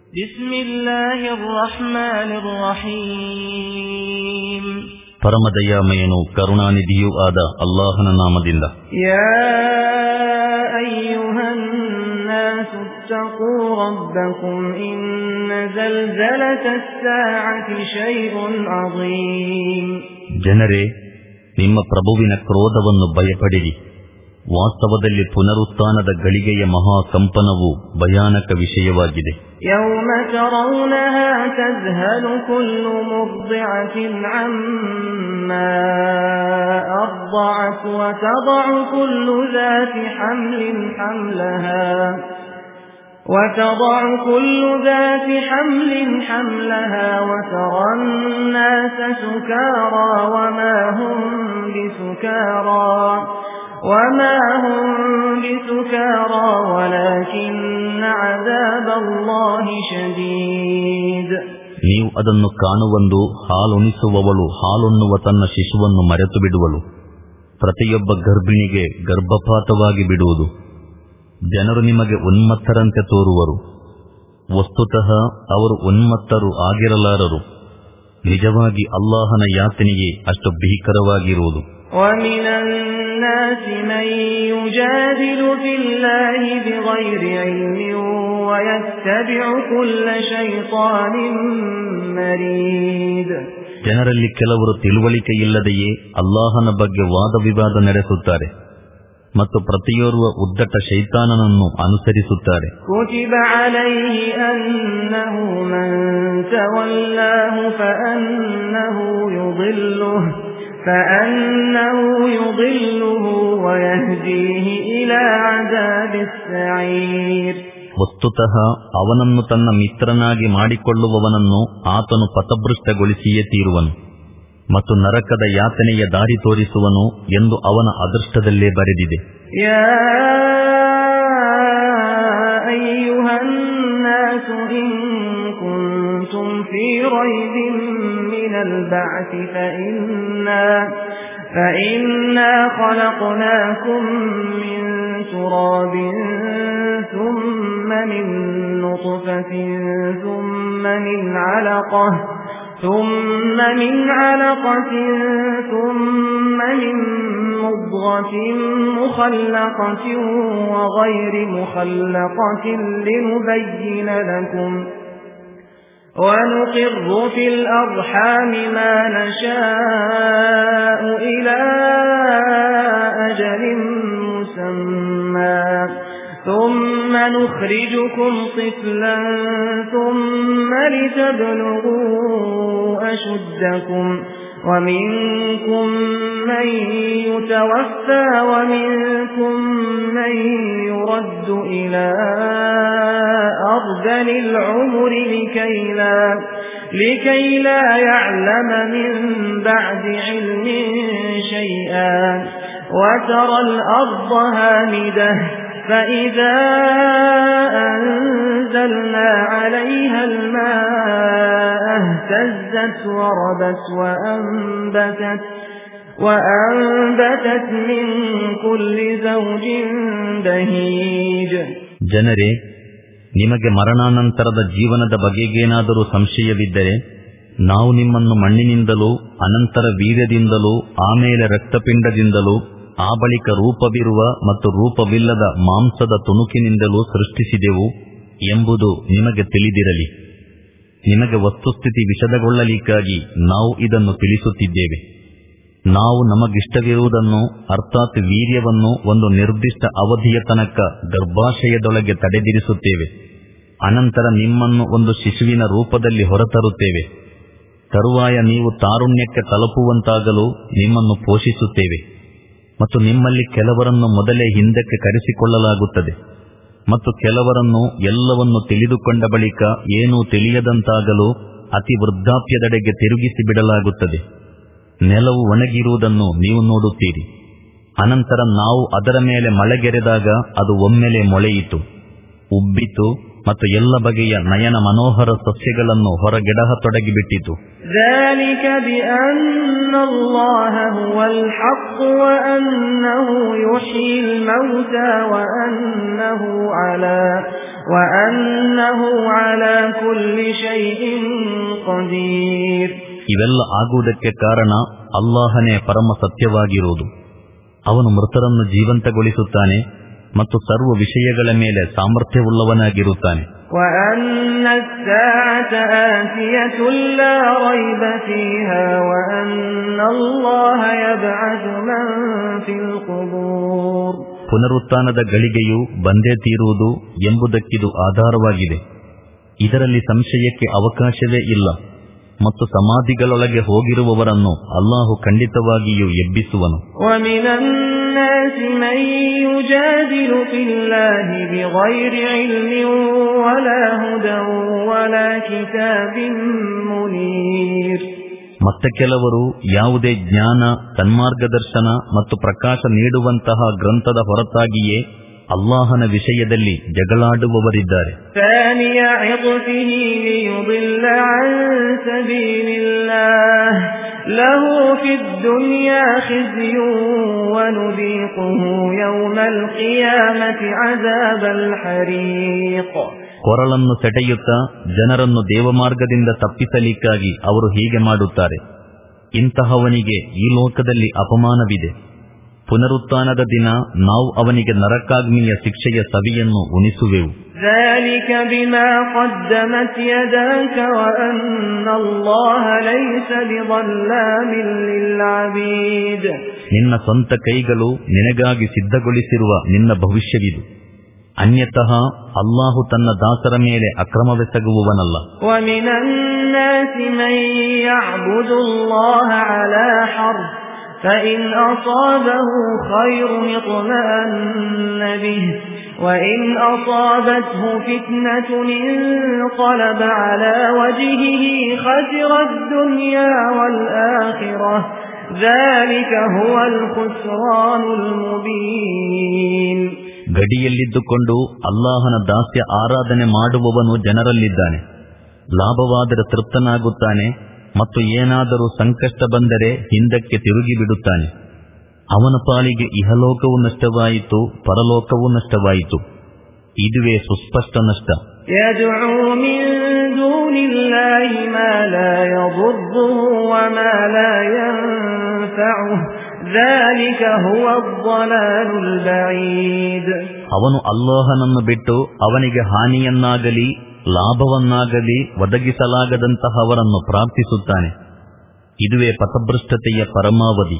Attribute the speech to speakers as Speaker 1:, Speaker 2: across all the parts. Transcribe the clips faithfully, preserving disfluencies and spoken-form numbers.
Speaker 1: ಬಿಸ್ಮಿಲ್ಲಾಹಿರ್ ರಹ್ಮಾನಿರ್ ರಹೀಮ್.
Speaker 2: ಪರಮದಯಾಮಯನು ಕರುಣಾನಿಧಿಯೂ ಆದ ಅಲ್ಲಾಹನ ನಾಮದಿಂದ.
Speaker 1: ಯಾ ಅಯ್ಯುಹನ್ ನಾಸು ಇತ್ತಖೂ ರಬ್ಬಕುಂ ಇನ್ನ ಝಲ್ಝಲತಸ್ ಸಾಅತಿ ಶೈಉನ್ ಅಝೀಮ್.
Speaker 2: ಜನರೇ, ನಿಮ್ಮ ಪ್ರಭುವಿನ ಕ್ರೋಧವನ್ನು ಭಯಪಡಿರಿ. ವಾಸ್ತವದಲ್ಲಿ ಪುನರುತ್ಥಾನದ ಗಳಿಗೆಯ ಮಹಾಕಂಪನವು ಭಯಾನಕ ವಿಷಯವಾಗಿದೆ.
Speaker 1: ಯೌಮ ತರೌನಹಾ ತಜ್ಹಲು ಕುಲ್ಲು ಮುರ್ದಿಅತಿನ್ ಅಮ್ಮಾ ಅರ್ದಅತ್ ವತದಅು ಕುಲ್ಲು ذಾತಿ ಹಮ್ಲಿನ್ ಹಮ್ಲಹಾ وتضع كل ذات حمل حملها وترى الناس سكارى وما هم بسكارى وما هم بسكارى ولكن عذاب الله شديد.
Speaker 2: ನೀವು ಅದನ್ನು ಕಾಣುವಂದು ಹಾಲುಣಿಸುವವಳು ಹಾಲುಣ್ಣುವ ತನ್ನ ಶಿಶುವನ್ನು ಮರೆತು ಬಿಡುವಳು. ಪ್ರತಿಯೊಬ್ಬ ಗರ್ಭಿಣಿಗೆ ಗರ್ಭಪಾತವಾಗಿ ಬಿಡುವುದು. ಜನರು ನಿಮಗೆ ಉನ್ಮತ್ತರಂತೆ ತೋರುವರು. ವಸ್ತುತಃ ಅವರು ಉನ್ಮತ್ತರು ಆಗಿರಲಾರರು. ನಿಜವಾಗಿ ಅಲ್ಲಾಹನ ಯಾತನೆಯೇ ಅಷ್ಟು ಭೀಕರವಾಗಿರುವುದು.
Speaker 1: وَمِنَ النَّاسِ مَن يُجَادِلُ فِي اللَّهِ بِغَيْرِ عِلْمٍ وَيَتَّبِعُ كُلَّ شَيْطَانٍ مَرِيدٍ.
Speaker 2: ಜನರಲ್ಲಿ ಕೆಲವರು ತಿಳುವಳಿಕೆ ಇಲ್ಲದೆಯೇ ಅಲ್ಲಾಹನ ಬಗ್ಗೆ ವಾದ ವಿವಾದ ನಡೆಸುತ್ತಾರೆ ಮತ್ತು ಪ್ರತಿಯೋರ್ವ ಉದ್ದಟ ಶೈತಾನನನ್ನು ಅನುಸರಿಸುತ್ತಾರೆ.
Speaker 1: كُتِبَ عَلَيْهِ أَنَّهُ مَن تَوَلَّاهُ فَأَنَّهُ يُضِلُّهُ فَأَنَّهُ يُضِلُّهُ وَيَهْدِيهِ إِلَى عَذَابِ السَّعِيرِ.
Speaker 2: ವಸ್ತುತಃ ಅವನನ್ನು ತನ್ನ ಮಿತ್ರನಾಗಿ ಮಾಡಿಕೊಳ್ಳುವವನನ್ನು ಆತನು ಪಥಭ್ರಷ್ಟಗೊಳಿಸಿಯೇ ತೀರುವನು ಮತ್ತು ನರಕದ ಯಾತನೆಯ ದಾರಿ ತೋರಿಸುವನು ಎಂದು ಅವನ ಅದೃಷ್ಟದಲ್ಲೇ ಬರೆದಿದೆ.
Speaker 1: ಯಾ ಅಯ್ಯುಹನ್ ನಾಸು ಇನ್ ಕುಂತುಂ ಫೀ ರೈಬಿನ್ ಮಿನಲ್ ಬಅಸಿ ಫಇನ್ನಾ ಫಇನ್ನಾ ಖಲಕ್ನಾಕುಂ ಮಿನ್ ತುರಾಬಿನ್ ಥುಮ್ಮ ಮಿನ್ ನುತ್ಫತಿನ್ ಥುಮ್ಮ ಮಿನ್ ಅಲಖಃ ثم من علقة ثم من مضغة مخلقة وغير مخلقة لنبين لكم ونقر في الأرحام ما نشاء إلى أجل مسمى ثم نخرجكم طفلا ثم لتبلغوا أشدكم ومنكم من يتوفى ومنكم من يرد إلى أرذل العمر لكي لا, لكي لا يعلم من بعد علم شيئا وترى الأرض هامدة فإذا أنزلنا عليها الماء اهتزت وربت وأنبتت وأنبتت من كل زوج بهيج.
Speaker 2: ಜನರೇ, ನಿಮಗೆ ಮರಣಾನಂತರದ ಜೀವನದ ಬಗೆಗೇನಾದರೂ ಸಂಶಯವಿದ್ದರೆ ನಾವು ನಿಮ್ಮನ್ನು ಮಣ್ಣಿನಿಂದಲೂ ಅನಂತರ ವೀರ್ಯದಿಂದಲೂ ಆಮೇಲೆ ರಕ್ತಪಿಂಡದಿಂದಲೂ ಆ ಬಳಿಕ ರೂಪವಿರುವ ಮತ್ತು ರೂಪವಿಲ್ಲದ ಮಾಂಸದ ತುಣುಕಿನಿಂದಲೂ ಸೃಷ್ಟಿಸಿದೆವು ಎಂಬುದು ನಿಮಗೆ ತಿಳಿದಿರಲಿ. ನಿಮಗೆ ವಸ್ತುಸ್ಥಿತಿ ವಿಷದಗೊಳ್ಳಲಿಕ್ಕಾಗಿ ನಾವು ಇದನ್ನು ತಿಳಿಸುತ್ತಿದ್ದೇವೆ. ನಾವು ನಮಗಿಷ್ಟವಿರುವುದನ್ನು ಅರ್ಥಾತ್ ವೀರ್ಯವನ್ನು ಒಂದು ನಿರ್ದಿಷ್ಟ ಅವಧಿಯ ತನಕ ಗರ್ಭಾಶಯದೊಳಗೆ ತಡೆದಿರಿಸುತ್ತೇವೆ. ಅನಂತರ ನಿಮ್ಮನ್ನು ಒಂದು ಶಿಶುವಿನ ರೂಪದಲ್ಲಿ ಹೊರತರುತ್ತೇವೆ. ತರುವಾಯ ನೀವು ತಾರುಣ್ಯಕ್ಕೆ ತಲುಪುವಂತಾಗಲು ನಿಮ್ಮನ್ನು ಪೋಷಿಸುತ್ತೇವೆ ಮತ್ತು ನಿಮ್ಮಲ್ಲಿ ಕೆಲವರನ್ನು ಮೊದಲೇ ಹಿಂದಕ್ಕೆ ಕರೆಸಿಕೊಳ್ಳಲಾಗುತ್ತದೆ ಮತ್ತು ಕೆಲವರನ್ನು ಎಲ್ಲವನ್ನು ತಿಳಿದುಕೊಂಡ ಬಳಿಕ ಏನೂ ತಿಳಿಯದಂತಾಗಲು ಅತಿ ವೃದ್ಧಾಪ್ಯದೆಡೆಗೆ ತಿರುಗಿಸಿ ಬಿಡಲಾಗುತ್ತದೆ. ನೆಲವು ಒಣಗಿರುವುದನ್ನು ನೀವು ನೋಡುತ್ತೀರಿ. ಅನಂತರ ನಾವು ಅದರ ಮೇಲೆ ಮಳೆಗೆರೆದಾಗ ಅದು ಒಮ್ಮೆಲೆ ಮೊಳೆಯಿತು, ಉಬ್ಬಿತು ಮತ್ತು ಎಲ್ಲ ಬಗೆಯ ನಯನ ಮನೋಹರ ಸಸ್ಯಗಳನ್ನು ಹೊರಗೆಡಹತೊಡಗಿಬಿಟ್ಟಿತು. ಇವೆಲ್ಲ ಆಗುವುದಕ್ಕೆ ಕಾರಣ ಅಲ್ಲಾಹನೇ ಪರಮ ಸತ್ಯವಾಗಿರುವುದು. ಅವನು ಮೃತರನ್ನು ಜೀವಂತಗೊಳಿಸುತ್ತಾನೆ ಮತ್ತು ಸರ್ವ ವಿಷಯಗಳ ಮೇಲೆ ಸಾಮರ್ಥ್ಯವುಳ್ಳವನಾಗಿರುತ್ತಾನೆ. ಪುನರುತ್ಥಾನದ ಗಳಿಗೆಯು ಬಂದೇ ತೀರುವುದು ಎಂಬುದಕ್ಕಿದು ಆಧಾರವಾಗಿದೆ. ಇದರಲ್ಲಿ ಸಂಶಯಕ್ಕೆ ಅವಕಾಶವೇ ಇಲ್ಲ. ಮತ್ತು ಸಮಾಧಿಗಳೊಳಗೆ ಹೋಗಿರುವವರನ್ನು ಅಲ್ಲಾಹು ಖಂಡಿತವಾಗಿಯೂ ಎಬ್ಬಿಸುವನು. ಮತ್ತೆ ಕೆಲವರು ಯಾವುದೇ ಜ್ಞಾನ, ಸನ್ಮಾರ್ಗದರ್ಶನ ಮತ್ತು ಪ್ರಕಾಶ ನೀಡುವಂತಹ ಗ್ರಂಥದ ಹೊರತಾಗಿಯೇ ಅಲ್ಲಾಹನ ವಿಷಯದಲ್ಲಿ ಜಗಳಾಡುವವರಿದ್ದಾರೆ. ಕೊರಳನ್ನು ಸೆಟೆಯುತ್ತಾ ಜನರನ್ನು ದೇವಮಾರ್ಗದಿಂದ ತಪ್ಪಿಸಲಿಕ್ಕಾಗಿ ಅವರು ಹೀಗೆ ಮಾಡುತ್ತಾರೆ. ಇಂತಹವನಿಗೆ ಈ ಲೋಕದಲ್ಲಿ ಅಪಮಾನವಿದೆ. ಪುನರುತ್ಥಾನದ ದಿನ ನಾವು ಅವನಿಗೆ ನರಕಾಗ್ನಿಯ ಶಿಕ್ಷೆಯ ಸವಿಯನ್ನು ಉಣಿಸುವೆವು. ನಿನ್ನ ಸ್ವಂತ ಕೈಗಳು ನಿನಗಾಗಿ ಸಿದ್ಧಗೊಳಿಸಿರುವ ನಿನ್ನ ಭವಿಷ್ಯವಿದು. ಅನ್ಯತಃ ಅಲ್ಲಾಹು ತನ್ನ ದಾಸರ ಮೇಲೆ ಅಕ್ರಮವೆಸಗುವವನಲ್ಲ.
Speaker 1: فإن أصابه خير اطمأن به وإن أصابته فتنة انقلب على وجهه خسر الدنيا والآخرة ذلك هو الخسران المبين.
Speaker 2: ಗಡಿಯಲ್ಲಿದ್ದುಕೊಂಡು ಅಲ್ಲಾಹನ ದಾಸ್ಯ ಆರಾಧನೆ ಮಾಡುವವನು ಜನರಲ್ಲಿದ್ದಾನೆ. ಲಾಭವಾದರೆ ತೃಪ್ತನಾಗುತ್ತಾನೆ ಮತ್ತು ಏನಾದರೂ ಸಂಕಷ್ಟ ಬಂದರೆ ಹಿಂದಕ್ಕೆ ತಿರುಗಿ ಬಿಡುತ್ತಾನೆ. ಅವನ ಪಾಲಿಗೆ ಇಹಲೋಕವೂ ನಷ್ಟವಾಯಿತು, ಪರಲೋಕವೂ ನಷ್ಟವಾಯಿತು. ಇದುವೇ ಸುಸ್ಪಷ್ಟ ನಷ್ಟ. ಅವನು ಅಲ್ಲಾಹನನ್ನು ಬಿಟ್ಟು ಅವನಿಗೆ ಹಾನಿಯನ್ನಾಗಲಿ ಲಾಭವನ್ನಾಗಲಿ ಒದಗಿಸಲಾಗದಂತಹವರನ್ನು ಪ್ರಾರ್ಥಿಸುತ್ತಾನೆ. ಇದುವೇ ಪಥಭ್ರಷ್ಟತೆಯ ಪರಮಾವಧಿ.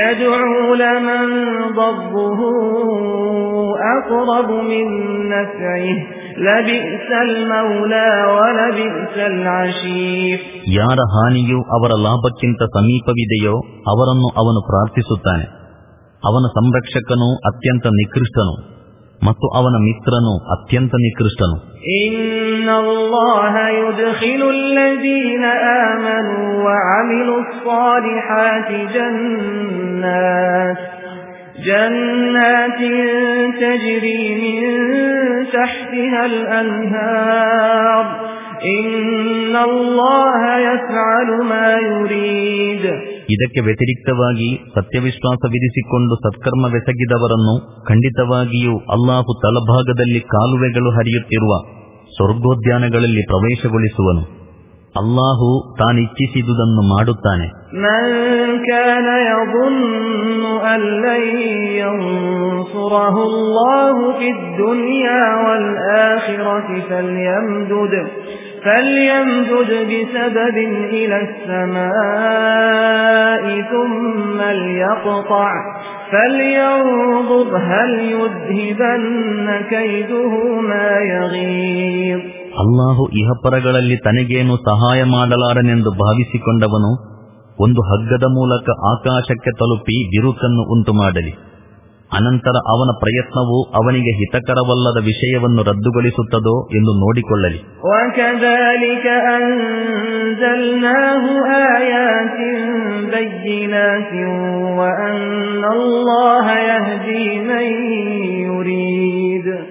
Speaker 2: ಯಾರ ಹಾನಿಯು ಅವರ ಲಾಭಕ್ಕಿಂತ ಸಮೀಪವಿದೆಯೋ ಅವರನ್ನು ಅವನು ಪ್ರಾರ್ಥಿಸುತ್ತಾನೆ. ಅವನ ಸಂರಕ್ಷಕನು ಅತ್ಯಂತ ನಿಕೃಷ್ಟನು ಮತ್ತು ಅವನ ಮಿತ್ರನು ಅತ್ಯಂತ ನಿಕೃಷ್ಟನು.
Speaker 1: ಇನ್ನಲ್ಲಾಹ ಯುದ್ಖಿಲು ಅಲ್ಲದೀನ ಆಮನು ವಅಮಿಲು ಸ್ಸಾಲಿಹಾತಿ ಜನ್ನಾತ್ ಜನ್ನಾತಿನ್ ತಜ್ರಿ ಮಿನ್ ತಹ್ತಿಹಲ್ ಅನ್ಹಾರ್ ಇನ್ನಲ್ಲಾಹ ಯಫ್ಅಲು ಮಾ ಯುರೀದ್.
Speaker 2: ಇದಕ್ಕೆ ವ್ಯತಿರಿಕ್ತವಾಗಿ ಸತ್ಯವಿಶ್ವಾಸ ವಿಧಿಸಿಕೊಂಡು ಸತ್ಕರ್ಮವೆಸಗಿದವರನ್ನು ಖಂಡಿತವಾಗಿಯೂ ಅಲ್ಲಾಹು ತಳಭಾಗದಲ್ಲಿ ಕಾಲುವೆಗಳು ಹರಿಯುತ್ತಿರುವ ಸ್ವರ್ಗೋದ್ಯಾನಗಳಲ್ಲಿ ಪ್ರವೇಶಗೊಳಿಸುವನು. ಅಲ್ಲಾಹು ತಾನಿಚ್ಛಿಸಿದುದನ್ನು ಮಾಡುತ್ತಾನೆ.
Speaker 1: ಮನ್ ಕಾನ ಯظುನ್ನು ಅನ್ ಲನ್ ಯನ್ಸುರಹು ಅಲ್ಲಾಹು ಫಿದ್ ದುನಿಯಾ ವಲ್ ಆಖಿರತಿ ಫಲ್ಯಮ್ದುದ್ فليمدد بسبب إلى السماء ثم ليقطع فلينظر هل يذهبن كيده ما يغيظ.
Speaker 2: ಅಲ್ಲಾಹು ಇಹಪರಗಳಲ್ಲಿ ತನಗೇನು ಸಹಾಯ ಮಾಡಲಾರನೆಂದು ಭಾವಿಸಿಕೊಂಡವನು ಒಂದು ಹಗ್ಗದ ಮೂಲಕ ಆಕಾಶಕ್ಕೆ ತಲುಪಿ ಬಿರುಕನ್ನು ಉಂಟು ಮಾಡಲಿ. ಅನಂತರ ಅವನ ಪ್ರಯತ್ನವು ಅವನಿಗೆ ಹಿತಕರವಲ್ಲದ ವಿಷಯವನ್ನು ರದ್ದುಗೊಳಿಸುತ್ತದೋ ಎಂದು ನೋಡಿಕೊಳ್ಳಲಿ.
Speaker 1: وَكَذَلِكَ أَنزَلْنَاهُ آيَاتٍ بَيِّنَاتٍ وَأَنَّ اللَّهَ يَهْدِي مَن يُرِيدُ.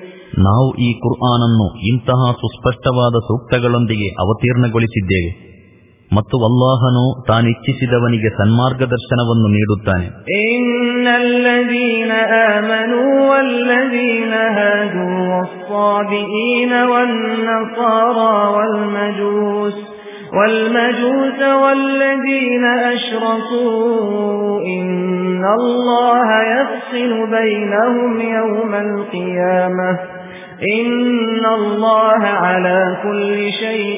Speaker 2: ನಾವು ಈ ಕುರ್ಆನನ್ನು ಇಂತಹ ಸುಸ್ಪಷ್ಟವಾದ ಸೂಕ್ತಗಳೊಂದಿಗೆ ಅವತೀರ್ಣಗೊಳಿಸಿದ್ದೇವೆ ಮತ್ತು ಅಲ್ಲಾಹನು ತಾನಿಚ್ಛಿಸಿದವನಿಗೆ ಸನ್ಮಾರ್ಗದರ್ಶನವನ್ನು ನೀಡುತ್ತಾನೆ.
Speaker 1: ಇನ್ನಲ್ಲದೀನ ಆಮನೂ ವಲ್ಲದೀನ ಹಾದೂ ವಸ್ಸಾಬಿഈನ ವನ್ನಸಾರಾ ವಲ್ಮಜೂಸ್ والمجوس والذين أشركوا إن الله يفصل بينهم يوم القيامة إن الله على كل شيء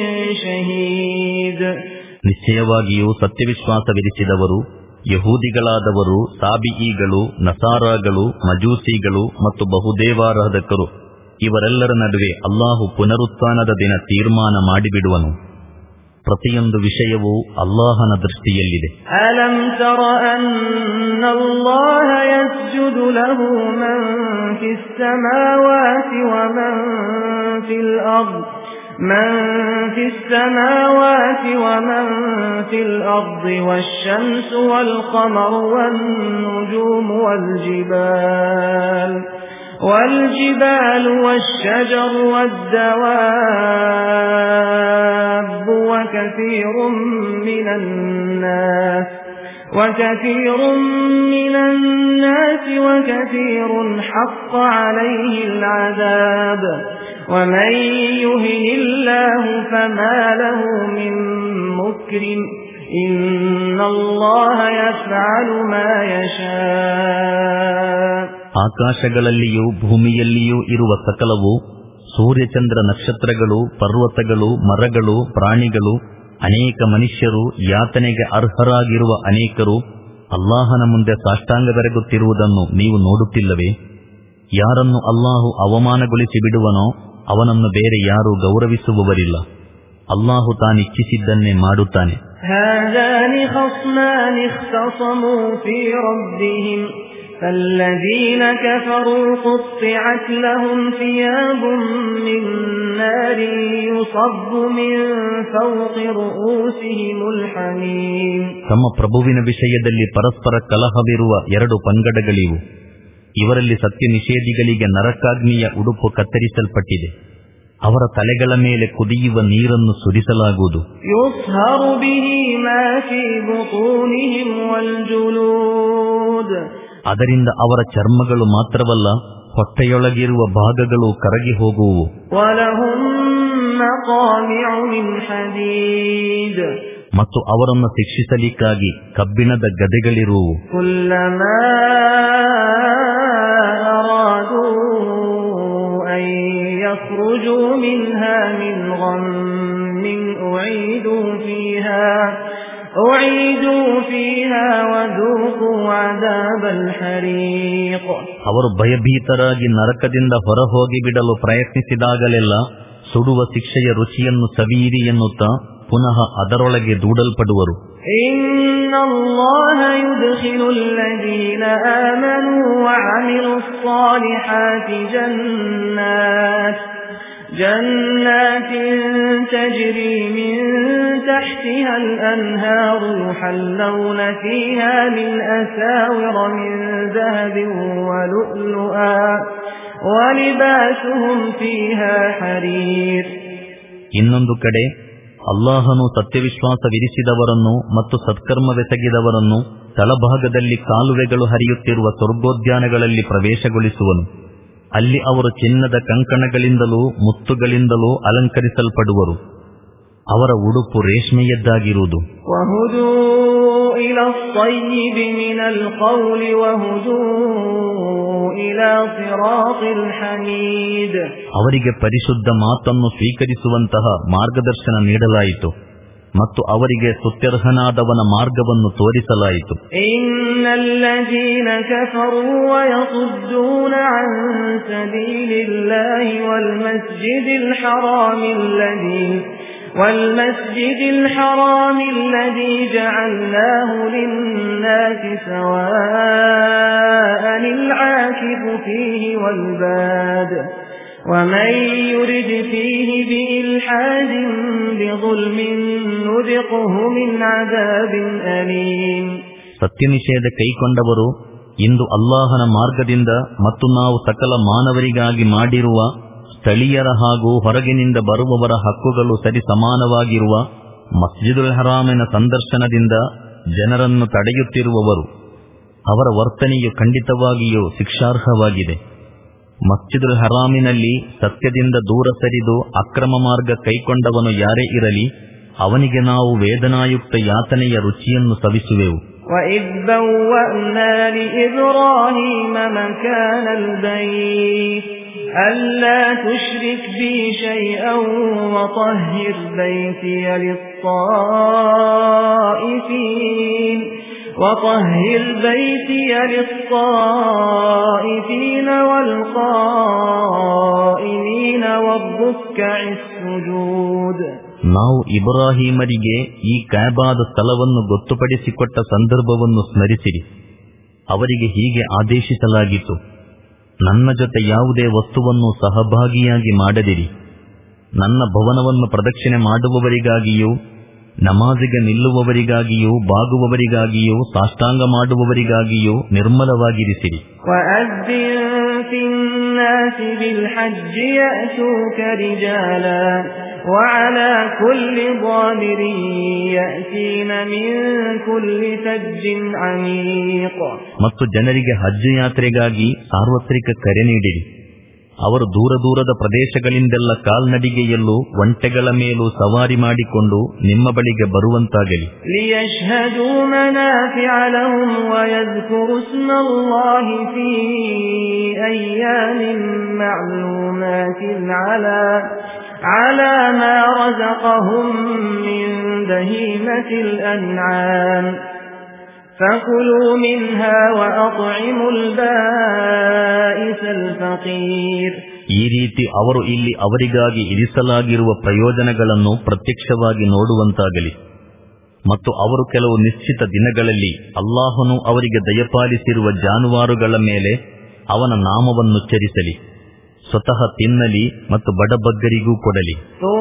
Speaker 1: شهيد.
Speaker 2: ನಿಶ್ಚಯವಾಗಿಯೂ ಸತ್ಯವಿಶ್ವಾಸವಿರಿಸಿದವರು ಯಹೂದಿಗಳಾದವರು, ಸಾಬಿಈಗಳು, ನಸಾರಾಗಳು, ಮಜೂಸಿಗಳು ಮತ್ತು ಬಹುದೇವಾರಾಧಕರು ಇವರೆಲ್ಲರ ನಡುವೆ ಅಲ್ಲಾಹು ಪುನರುತ್ಥಾನದ ದಿನ ತೀರ್ಮಾನ ಮಾಡಿಬಿಡುವನು. ಪ್ರತಿಯೊಂದು ವಿಷಯವೂ ಅಲ್ಲಾಹನ ದೃಷ್ಟಿಯಲ್ಲಿದೆ.
Speaker 1: ಅಲಂ ತರ ಅನ್ನಲ್ಲಾಹ ಯಸ್ಜುದು ಲಹು ಮನ್ ಫಿಸ್ ಸಮಾವಾತಿ ವ ಮನ್ ಫಿಲ್ ಅರ್ದ್ ಮನ್ ಫಿಸ್ ಸಮಾವಾತಿ ವ ಮನ್ ಫಿಲ್ ಅರ್ದ್ ವಶ್ಶಂಸು ವಲ್ ഖಮರು ವನ್ ನುಜೂಮು ವಲ್ ಜಿಬಾಲ್ والجبال والشجر والدواب وكثير من الناس وكثير من الناس وكثير حق عليه العذاب ومن يهن الله فما له من مكرم إن الله يفعل ما يشاء.
Speaker 2: ಆಕಾಶಗಳಲ್ಲಿಯೂ ಭೂಮಿಯಲ್ಲಿಯೂ ಇರುವ ಸಕಲವು, ಸೂರ್ಯಚಂದ್ರ ನಕ್ಷತ್ರಗಳು, ಪರ್ವತಗಳು, ಮರಗಳು, ಪ್ರಾಣಿಗಳು, ಅನೇಕ ಮನುಷ್ಯರು, ಯಾತನೆಗೆ ಅರ್ಹರಾಗಿರುವ ಅನೇಕರು ಅಲ್ಲಾಹನ ಮುಂದೆ ಸಾಷ್ಟಾಂಗವೆರಗುತ್ತಿರುವುದನ್ನು ನೀವು ನೋಡುತ್ತಿಲ್ಲವೇ? ಯಾರನ್ನು ಅಲ್ಲಾಹು ಅವಮಾನಗೊಳಿಸಿ ಬಿಡುವನೋ ಅವನನ್ನು ಬೇರೆ ಯಾರೂ ಗೌರವಿಸುವವರಿಲ್ಲ. ಅಲ್ಲಾಹು ತಾನಿಚ್ಛಿಸಿದ್ದನ್ನೇ ಮಾಡುತ್ತಾನೆ.
Speaker 1: ಹಾದಾನಿ ಖಸ್ಮಾನಿ ಇಖ್ತಸಮೂ ಫೀ ರಬ್ಬಿಹಿಂ فالذين كفروا قطعت لهم ثياب من نار يصب من فوق رؤوسهم الحميم.
Speaker 2: ತಮ್ಮ ಪ್ರಭುವಿನ ವಿಷಯದಲ್ಲಿ ಪರಸ್ಪರ ಕಲಹವಿರುವ ಎರಡು ಪಂಗಡಗಳಿವು. ಇವರಲ್ಲಿ ಸತ್ಯ ನಿಷೇಧಿಗಳಿಗೆ ನರಕಾಗ್ನಿಯ ಉಡುಪು ಕತ್ತರಿಸಲ್ಪಟ್ಟಿದೆ. ಅವರ ತಲೆಗಳ ಮೇಲೆ ಕುದಿಯುವ ನೀರನ್ನು ಸುರಿಸಲಾಗುವುದು.
Speaker 1: ಯುಸ್ಹರು ಬಿಹಿ ಮಾ ಫೀ ಬುತೂನಿಹಿಂ ವಲ್ ಜುಲೂದ್.
Speaker 2: ಅದರಿಂದ ಅವರ ಚರ್ಮಗಳು ಮಾತ್ರವಲ್ಲ, ಹೊಟ್ಟೆಯೊಳಗಿರುವ ಭಾಗಗಳು ಕರಗಿ ಹೋಗುವು.
Speaker 1: ವಲಹುಂ ಮಕಾಮಿഉ ಮಿನ್ ಹದೀದ್.
Speaker 2: ಮತ್ತು ಅವರನ್ನು ಶಿಕ್ಷಿಸಲಿಕ್ಕಾಗಿ ಕಬ್ಬಿಣದ ಗದೆಗಳಿರುವು.
Speaker 1: ಕುಲ್ಲಮಾ ಅರಾದೂ ಅನ್ ಯಖ್ರುಜೂ ಮಿನ್ಹಾ ಮಿನ್ ಗಮ್ಮಿನ್ ಉঈದೂ ಫೀಹಾ ಉঈದೂ ಫೀಹಾ ವದೂಕೂ ಅದಾಬಲ್ ಹರೀಕ್.
Speaker 2: ಅವರು ಭಯಭೀತರಾಗಿ ನರಕದಿಂದ ಹೊರಹೋಗಿ ಬಿಡಲು ಪ್ರಯತ್ನಿಸಿದಾಗಲೆಲ್ಲ ಸುಡುವ ಶಿಕ್ಷೆಯ ರುಚಿಯನ್ನು ಸವಿಯಿರಿ ಎನ್ನುತ್ತಾ ಪುನಃ ಅದರೊಳಗೆ ದೂಡಲ್ಪಡುವರು.
Speaker 1: ಇನ್ನಲ್ಲಾಹ ಯುದ್ಖಿಲುಲ್ ಲದೀನ ಆಮನೂ ವಅಮಿಲುಸ್ ಸಾಲಿಹಾತಿ ಜನ್ನಾತ್ ಜನ್ನಾತಿನ್ ತಜ್ರಿ ಮಿನ್ ತಹ್ತಿಹಾ ಅಲ್ ಅನ್ಹಾರು ಯುಹಲ್ಲೌನ ಫೀಹಾ ಮಿನ್ ಅಸಾವಿರ ಮಿನ್ ذهبٍ ವಲುಅಲುಆ ವಲಿಬಾಸುಹುಂ ಫೀಹಾ ಹರೀರ್.
Speaker 2: ಇನ್ನೊಂದು ಕಡೆ ಅಲ್ಲಾಹನು ಸತ್ಯವಿಶ್ವಾಸವಿರಿಸಿದವರನ್ನು ಮತ್ತು ಸತ್ಕರ್ಮವೆಸಗಿದವರನ್ನು ತಳಭಾಗದಲ್ಲಿ ಕಾಲುವೆಗಳು ಹರಿಯುತ್ತಿರುವ ಸ್ವರ್ಗೋದ್ಯಾನಗಳಲ್ಲಿ ಪ್ರವೇಶಗೊಳಿಸುವನು. ಅಲ್ಲಿ ಅವರು ಚಿನ್ನದ ಕಂಕಣಗಳಿಂದಲೂ ಮುತ್ತುಗಳಿಂದಲೂ ಅಲಂಕರಿಸಲ್ಪಡುವರು. ಅವರ ಉಡುಪು ರೇಷ್ಮೆಯದ್ದಾಗಿರುವುದು. ಅವರಿಗೆ ಪರಿಶುದ್ಧ ಮಾತನ್ನು ಸ್ವೀಕರಿಸುವಂತಹ ಮಾರ್ಗದರ್ಶನ ನೀಡಲಾಯಿತು ಮತ್ತು ಅವರಿಗೆ ಸ್ತುತ್ಯರ್ಹನಾದವನ ಮಾರ್ಗವನ್ನು ತೋರಿಸಲಾಯಿತು.
Speaker 1: ಇನ್ನಲ್ಲದೀನ ಕಫರೂ ವಯಸುದ್ದೂನ ಅನ್ ಸಬೀಲಿಲ್ಲಾಹಿ ವಲ್ ಮಸ್ಜಿದಿಲ್ ಹರಾಮಿಲ್ಲದೀ والمسجد الحرام الذي جعلناه للناس سواء العاكف فيه والباد ومن يرد فيه بإلحاد بظلم نذقه من عذاب أليم.
Speaker 2: ಸತ್ಯ ನಿಷೇಧ ಕೈಕೊಂಡವರು ಇಂದು ಅಲ್ಲಾಹನ ಮಾರ್ಗದಿಂದ ಮತ್ತು ನಾವು ಸಕಲ ಮಾನವರಿಗಾಗಿ ಮಾಡಿರುವ ಸ್ಥಳೀಯರ ಹಾಗೂ ಹೊರಗಿನಿಂದ ಬರುವವರ ಹಕ್ಕುಗಳು ಸರಿ ಸಮಾನವಾಗಿರುವ ಮಸ್ಜಿದುಲ್ ಹರಾಮಿನ ಸಂದರ್ಶನದಿಂದ ಜನರನ್ನು ತಡೆಯುತ್ತಿರುವವರು ಅವರ ವರ್ತನೆಯು ಖಂಡಿತವಾಗಿಯೂ ಶಿಕ್ಷಾರ್ಹವಾಗಿದೆ. ಮಸ್ಜಿದುಲ್ ಹರಾಮಿನಲ್ಲಿ ಸತ್ಯದಿಂದ ದೂರ ಸರಿದು ಅಕ್ರಮ ಮಾರ್ಗ ಕೈಕೊಂಡವನು ಯಾರೇ ಇರಲಿ, ಅವನಿಗೆ ನಾವು ವೇದನಾಯುಕ್ತ ಯಾತನೆಯ ರುಚಿಯನ್ನು ಸವಿಸುವೆವು.
Speaker 1: وَإِذْ بَوَّأْنَا لِإِبْرَاهِيمَ مَكَانَ الْبَيْتِ أَلَّا تُشْرِكْ بِي شَيْئًا وَطَهِّرْ بَيْتِيَ لِلطَّائِفِينَ وَطَهِّرْ بَيْتِيَ لِلطَّائِفِينَ وَالْقَائِمِينَ وَالرُّكَّعِ السُّجُودِ.
Speaker 2: ನಾವು ಇಬ್ರಾಹಿಮರಿಗೆ ಈ ಕಾಬಾದ ಸ್ಥಳವನ್ನು ಗೊತ್ತುಪಡಿಸಿಕೊಟ್ಟ ಸಂದರ್ಭವನ್ನು ಸ್ಮರಿಸಿರಿ. ಅವರಿಗೆ ಹೀಗೆ ಆದೇಶಿಸಲಾಗಿತ್ತು, ನನ್ನ ಜೊತೆ ಯಾವುದೇ ವಸ್ತುವನ್ನು ಸಹಭಾಗಿಯಾಗಿ ಮಾಡದಿರಿ. ನನ್ನ ಭವನವನ್ನು ಪ್ರದಕ್ಷಿಣೆ ಮಾಡುವವರಿಗಾಗಿಯೂ, ನಮಾಜಿಗೆ ನಿಲ್ಲುವವರಿಗಾಗಿಯೂ, ಬಾಗುವವರಿಗಾಗಿಯೂ, ಸಾಷ್ಟಾಂಗ ಮಾಡುವವರಿಗಾಗಿಯೂ ನಿರ್ಮಲವಾಗಿರಿಸಿರಿ.
Speaker 1: في الناس بالحج يأتوك رجالا وعلى كل ضامر يأتين من كل فج عميق.
Speaker 2: ಮತ್ತು ಜನರಿಗೆ ಹಜ್ ಯಾತ್ರೆಗಾಗಿ ಸಾರ್ವತ್ರಿಕ ಕರೆ ನೀಡಿರಿ. ಅವರು ದೂರ ದೂರದ ಪ್ರದೇಶಗಳಿಂದೆಲ್ಲ ಕಾಲ್ನಡಿಗೆಯಲ್ಲೂ ಒಂಟೆಗಳ ಮೇಲೂ ಸವಾರಿ ಮಾಡಿಕೊಂಡು ನಿಮ್ಮ ಬಳಿಗೆ ಬರುವಂತಾಗಲಿ.
Speaker 1: ಲಿಯಶ್ಹದೂ ಮನಾಫಿಅ ಲಹುಂ ವಯಜ್ಕುರು ಸ್ಮಲ್ಲಾಹಿ ಫೀ ಅಯ್ಯಾಮಿನ್ ಮಅಲೂಮಾತಿನ್ ಅಲಾ ಅಲಾ ಮಾ ರಜಕಹುಂ ಮಿನ್ ಬಹೀಮತಿಲ್ ಅನ್ಆಮ್ فَكُلُوا مِنْهَا وَأَطْعِمُوا الْبَائِسَ الْفَقِيرَ.
Speaker 2: ಈ ರೀತಿ ಅವರು ಇಲ್ಲಿ ಅವರಿಗಾಗಿ ಇರಿಸಲಾಗಿರುವ ಪ್ರಯೋಜನಗಳನ್ನು ಪ್ರತ್ಯಕ್ಷವಾಗಿ ನೋಡುವಂತಾಗಲಿ. ಮತ್ತು ಅವರು ಕೆಲವು ನಿಶ್ಚಿತ ದಿನಗಳಲ್ಲಿ ಅಲ್ಲಾಹನು ಅವರಿಗೆ ದಯಪಾಲಿಸಿರುವ ಜಾನುವಾರುಗಳ ಮೇಲೆ ಅವನ ನಾಮವನ್ನುಚ್ಚರಿಸಲಿ. ಸ್ವತಃ ತಿನ್ನಲಿ ಮತ್ತು ಬಡಬಗ್ಗರಿಗೂ ಕೊಡಲಿ.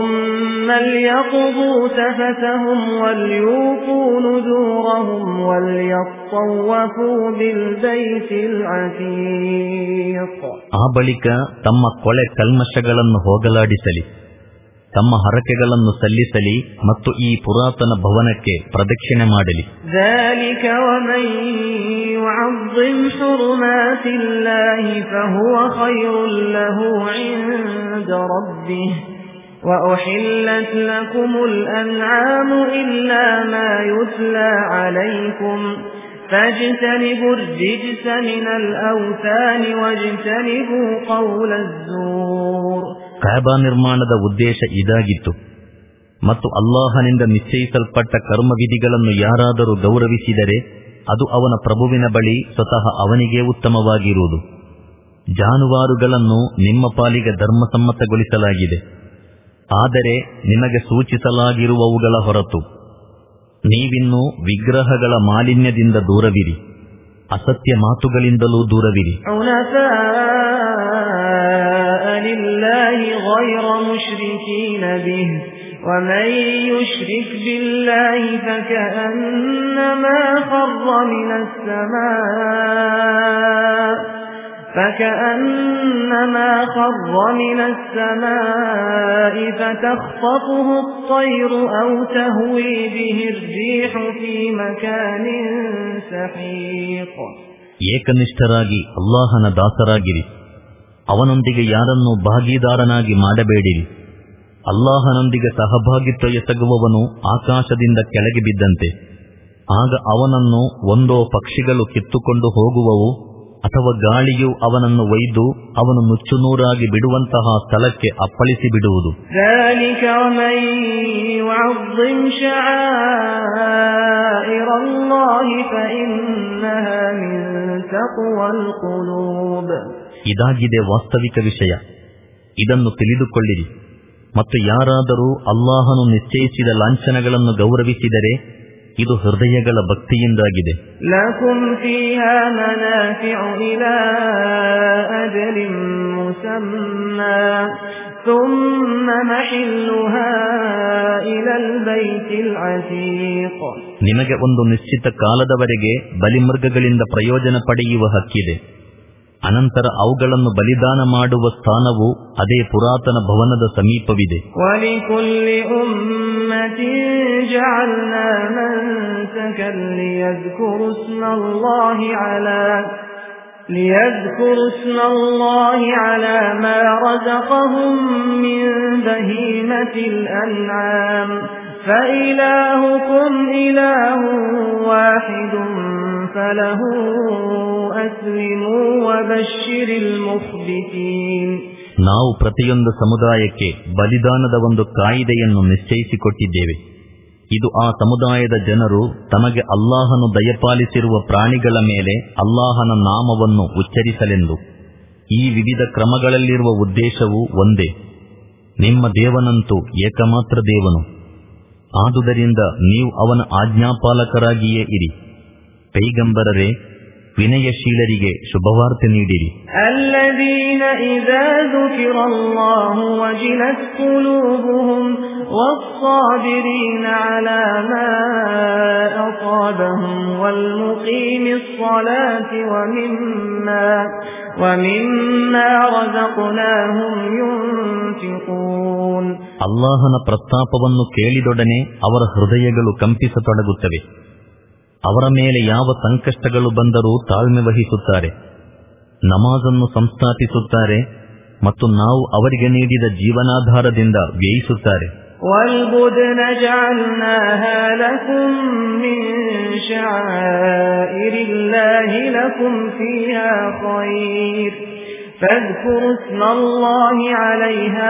Speaker 2: ಆ ಬಳಿಕ ತಮ್ಮ ಕೊಳೆ ಕಲ್ಮಶಗಳನ್ನು ಹೋಗಲಾಡಿಸಲಿ, ತಮ್ಮ ಹರಕೆಗಳನ್ನು ಸಲ್ಲಿಸಲಿ ಮತ್ತು ಈ ಪುರಾತನ ಭವನಕ್ಕೆ ಪ್ರದಕ್ಷಿಣೆ ಮಾಡಲಿ.
Speaker 1: وَأُحِلَّتْ لَكُمُ الْأَنْعَامُ إِلَّا مَا يُتْلَى عَلَيْكُمْ فَاجْتَنِبُوا الرِّجْسَ مِنَ الْأَوْثَانِ وَاجْتَنِبُوا قَوْلَ الزُّورِ.
Speaker 2: ಕಾಬಾ ನಿರ್ಮಾಣದ ಉದ್ದೇಶ ಇದಾಗಿತ್ತು. ಮತ್ತು ಅಲ್ಲಾಹನಿಂದ ನಿಶ್ಚಯಿಸಲ್ಪಟ್ಟ ಕರ್ಮವಿಧಿಗಳನ್ನು ಯಾರಾದರೂ ಗೌರವಿಸಿದರೆ ಅದು ಅವನ ಪ್ರಭುವಿನ ಬಳಿ ಸ್ವತಃ ಅವನಿಗೇ ಉತ್ತಮವಾಗಿರುವುದು. ಜಾನುವಾರುಗಳನ್ನು ನಿಮ್ಮ ಪಾಲಿಗೆ ಧರ್ಮಸಮ್ಮತಗೊಳಿಸಲಾಗಿದೆ, ಆದರೆ ನಿಮಗೆ ಸೂಚಿಸಲಾಗಿರುವವುಗಳ ಹೊರತು. ನೀವಿನ್ನೂ ವಿಗ್ರಹಗಳ ಮಾಲಿನ್ಯದಿಂದ ದೂರವಿರಿ, ಅಸತ್ಯ ಮಾತುಗಳಿಂದಲೂ ದೂರವಿರಿ.
Speaker 1: وَمَن يُشْرِكْ بِاللَّهِ فَكَأَنَّمَا خَرَّ مِنَ السَّمَاءِ فَكَأَنَّمَا خَرَّ مِنَ السَّمَاءِ فَتَخْطَفُهُ الطَّيْرُ أَوْ تَهْوِي بِهِ الرِّيحُ فِي مَكَانٍ سَحِيقٍ.
Speaker 2: ಏಕನಿಷ್ಠರಾಗಿ ಅಲ್ಲಾಹನ ದಾಸರಾಗಿರಿ. ಅವನೊಂದಿಗೆ ಯಾರನ್ನೂ ಭಾಗೀದಾರನಾಗಿ ಮಾಡಬೇಡಿರಿ. ಅಲ್ಲಾಹನೊಂದಿಗೆ ಸಹಭಾಗಿತ್ವ ಎಸಗುವವನು ಆಕಾಶದಿಂದ ಕೆಳಗೆ ಬಿದ್ದಂತೆ. ಆಗ ಅವನನ್ನು ಒಂದೋ ಪಕ್ಷಿಗಳು ಕಿತ್ತುಕೊಂಡು ಹೋಗುವವು, ಅಥವಾ ಗಾಳಿಯು ಅವನನ್ನು ಒಯ್ದು ಅವನು ನುಚ್ಚುನೂರಾಗಿ ಬಿಡುವಂತಹ ಸ್ಥಳಕ್ಕೆ ಅಪ್ಪಳಿಸಿ ಬಿಡುವುದು. ಇದಾಗಿದೆ ವಾಸ್ತವಿಕ ವಿಷಯ. ಇದನ್ನು ತಿಳಿದುಕೊಳ್ಳಿರಿ. ಮತ್ತು ಯಾರಾದರೂ ಅಲ್ಲಾಹನು ನಿಶ್ಚಯಿಸಿದ ಲಾಂಛನಗಳನ್ನು ಗೌರವಿಸಿದರೆ ಇದು ಹೃದಯಗಳ ಭಕ್ತಿಯಿಂದಾಗಿದೆ.
Speaker 1: ಲಕುಂ ಫೀಹಾ ಮನಾಫಿഉ ಇಲಾ ಅಜಲಿನ್ ಮುಸಮ್ಮಾ ಥುಮ್ಮ ಮಹಿಲ್ಲುಹಾ ಇಲಲ್ ಬೈತಿಲ್ ಅತೀಕ್.
Speaker 2: ನಿಮಗೆ ಒಂದು ನಿಶ್ಚಿತ ಕಾಲದವರೆಗೆ ಬಲಿಮೃಗಗಳಿಂದ ಪ್ರಯೋಜನ ಪಡೆಯುವ ಹಕ್ಕಿದೆ. ಅನಂತರ ಅವುಗಳನ್ನು ಬಲಿದಾನ ಮಾಡುವ ಸ್ಥಾನವು ಅದೇ ಪುರಾತನ ಭವನದ ಸಮೀಪವಿದೆ.
Speaker 1: ವಲಿಕುಲ್ಲಿ ಉಮ್ಮತಿನ್ ಜಅಲ್ನಾ ಮನ್ಸಕನ್ ಲಿಯದ್ಕುರು ಸ್ಮಲ್ಲಾಹಿ ಅಲಾ ಲಿಯದ್ಕುರು ಸ್ಮಲ್ಲಾಹಿ ಅಲಾ ಮಾ ರಜಕಹುಂ ಮಿನ್ ಬಹೀಮತಿಲ್ ಅನ್ಆಮ್ ಫಇಲಾಹುಕುಂ ಇಲಾಹುನ್ ವಾಹಿದುನ್ ಫಲಹು ಅಸ್ಲಿಮೂ ವಬಶ್ಶಿರಿಲ್ ಮುಖ್ಬಿತೀನ್.
Speaker 2: ನಾವು ಪ್ರತಿಯೊಂದು ಸಮುದಾಯಕ್ಕೆ ಬಲಿದಾನದ ಒಂದು ಕಾಯಿದೆಯನ್ನು ನಿಶ್ಚಯಿಸಿಕೊಟ್ಟಿದ್ದೇವೆ. ಇದು ಆ ಸಮುದಾಯದ ಜನರು ತಮಗೆ ಅಲ್ಲಾಹನು ದಯಪಾಲಿಸಿರುವ ಪ್ರಾಣಿಗಳ ಮೇಲೆ ಅಲ್ಲಾಹನ ನಾಮವನ್ನು ಉಚ್ಚರಿಸಲೆಂದು. ಈ ವಿವಿಧ ಕ್ರಮಗಳಲ್ಲಿರುವ ಉದ್ದೇಶವು ಒಂದೇ. ನಿಮ್ಮ ದೇವನಂತೂ ಏಕಮಾತ್ರ ದೇವನು. ಆದುದರಿಂದ ನೀವು ಅವನ ಆಜ್ಞಾಪಾಲಕರಾಗಿಯೇ ಇರಿ. ಪೈಗಂಬರರೇ, ವಿನಯಶೀಲರಿಗೆ ಶುಭವಾರ್ತೆ ನೀಡಿರಿ.
Speaker 1: ಅಲ್ಲದೀನ ಇದಾ ذುಕಿರಲ್ಲಾಹು ವಜಿಲತ್ ಕುಲೂಬುಹುಂ ವಸ್ಸಾಬಿರೀನ ಅಲಾ ಮಾ ಅಸಾಬಹುಂ ವಲ್ಮುಕೀಮಿಸ್ ಸಲಾತಿ ವಮಿಮ್ಮಾ ವಮಿಮ್ಮಾ ರಜಕ್ನಾಹುಂ ಯುನ್ಫಿಕೂನ್.
Speaker 2: ಅಲ್ಲಾಹನ ಪ್ರಸ್ತಾಪವನ್ನು ಕೇಳಿದೊಡನೆ ಅವರ ಹೃದಯಗಳು ಕಂಪಿಸತೊಡಗುತ್ತವೆ. ಅವರ ಮೇಲೆ ಯಾವ ಸಂಕಷ್ಟಗಳು ಬಂದರೂ ತಾಳ್ಮೆ ವಹಿಸುತ್ತಾರೆ, ನಮಾಜನ್ನು ಸಂಸ್ಥಾಪಿಸುತ್ತಾರೆ ಮತ್ತು ನಾವು ಅವರಿಗೆ ನೀಡಿದ ಜೀವನಾಧಾರದಿಂದ ವ್ಯಯಿಸುತ್ತಾರೆ.
Speaker 1: ವಲ್ಬುದ್ನ ಜಅಲ್ನಾಹಾ ಲಕುಂ ಮಿನ್ ಶಅಯಿರಿಲ್ಲಾಹಿ ಲಕುಂ ಫೀಹಾ ಖೈರ್ ಫದ್ಕುರು ಸ್ಮಲ್ಲಾಹಿ ಅಲೈಹಾ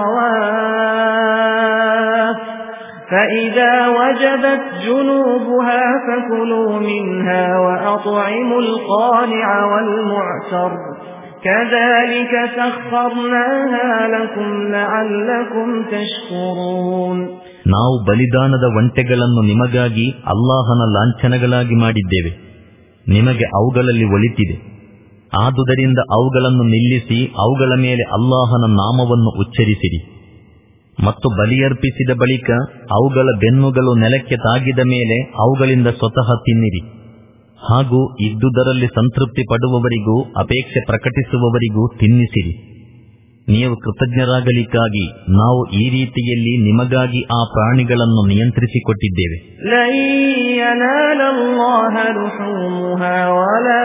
Speaker 1: ಸಲಾತ್ فإذا وجبت جنوبها فكلوا منها وأطعموا القانع والمعتر كذلك سخرناها لكم لعلكم تشكرون.
Speaker 2: ನಾವು ಬಲಿದಾನದ ಒಂಟೆಗಳನ್ನು ನಿಮಗಾಗಿ ಅಲ್ಲಾಹನ ಲಾಂಛನಗಳಾಗಿ ಮಾಡಿದ್ದೇವೆ. ನಿಮಗೆ ಅವುಗಳಲ್ಲಿ ಒಳಿತಿದೆ. ಆದುದರಿಂದ ಅವುಗಳನ್ನು ನಿಲ್ಲಿಸಿ ಅವುಗಳ ಮೇಲೆ ಅಲ್ಲಾಹನ ನಾಮವನ್ನು ಉಚ್ಚರಿಸಿರಿ. ಮತ್ತು ಬಲಿಯರ್ಪಿಸಿದ ಬಳಿಕ ಅವುಗಳ ಬೆನ್ನುಗಳು ನೆಲಕ್ಕೆ ತಾಗಿದ ಮೇಲೆ ಅವುಗಳಿಂದ ಸ್ವತಃ ತಿನ್ನಿರಿ. ಹಾಗೂ ಇದ್ದುದರಲ್ಲಿ ಸಂತೃಪ್ತಿ ಪಡುವವರಿಗೂ ಅಪೇಕ್ಷೆ ಪ್ರಕಟಿಸುವವರಿಗೂ ತಿನ್ನಿಸಿರಿ. ನೀವು ಕೃತಜ್ಞರಾಗಲಿಕ್ಕಾಗಿ ನಾವು ಈ ರೀತಿಯಲ್ಲಿ ನಿಮಗಾಗಿ ಆ ಪ್ರಾಣಿಗಳನ್ನು ನಿಯಂತ್ರಿಸಿಕೊಟ್ಟಿದ್ದೇವೆ.
Speaker 1: ಲನ್ ಯನಾಲಲ್ಲಾಹ ಲುಹೂಮುಹಾ ವಲಾ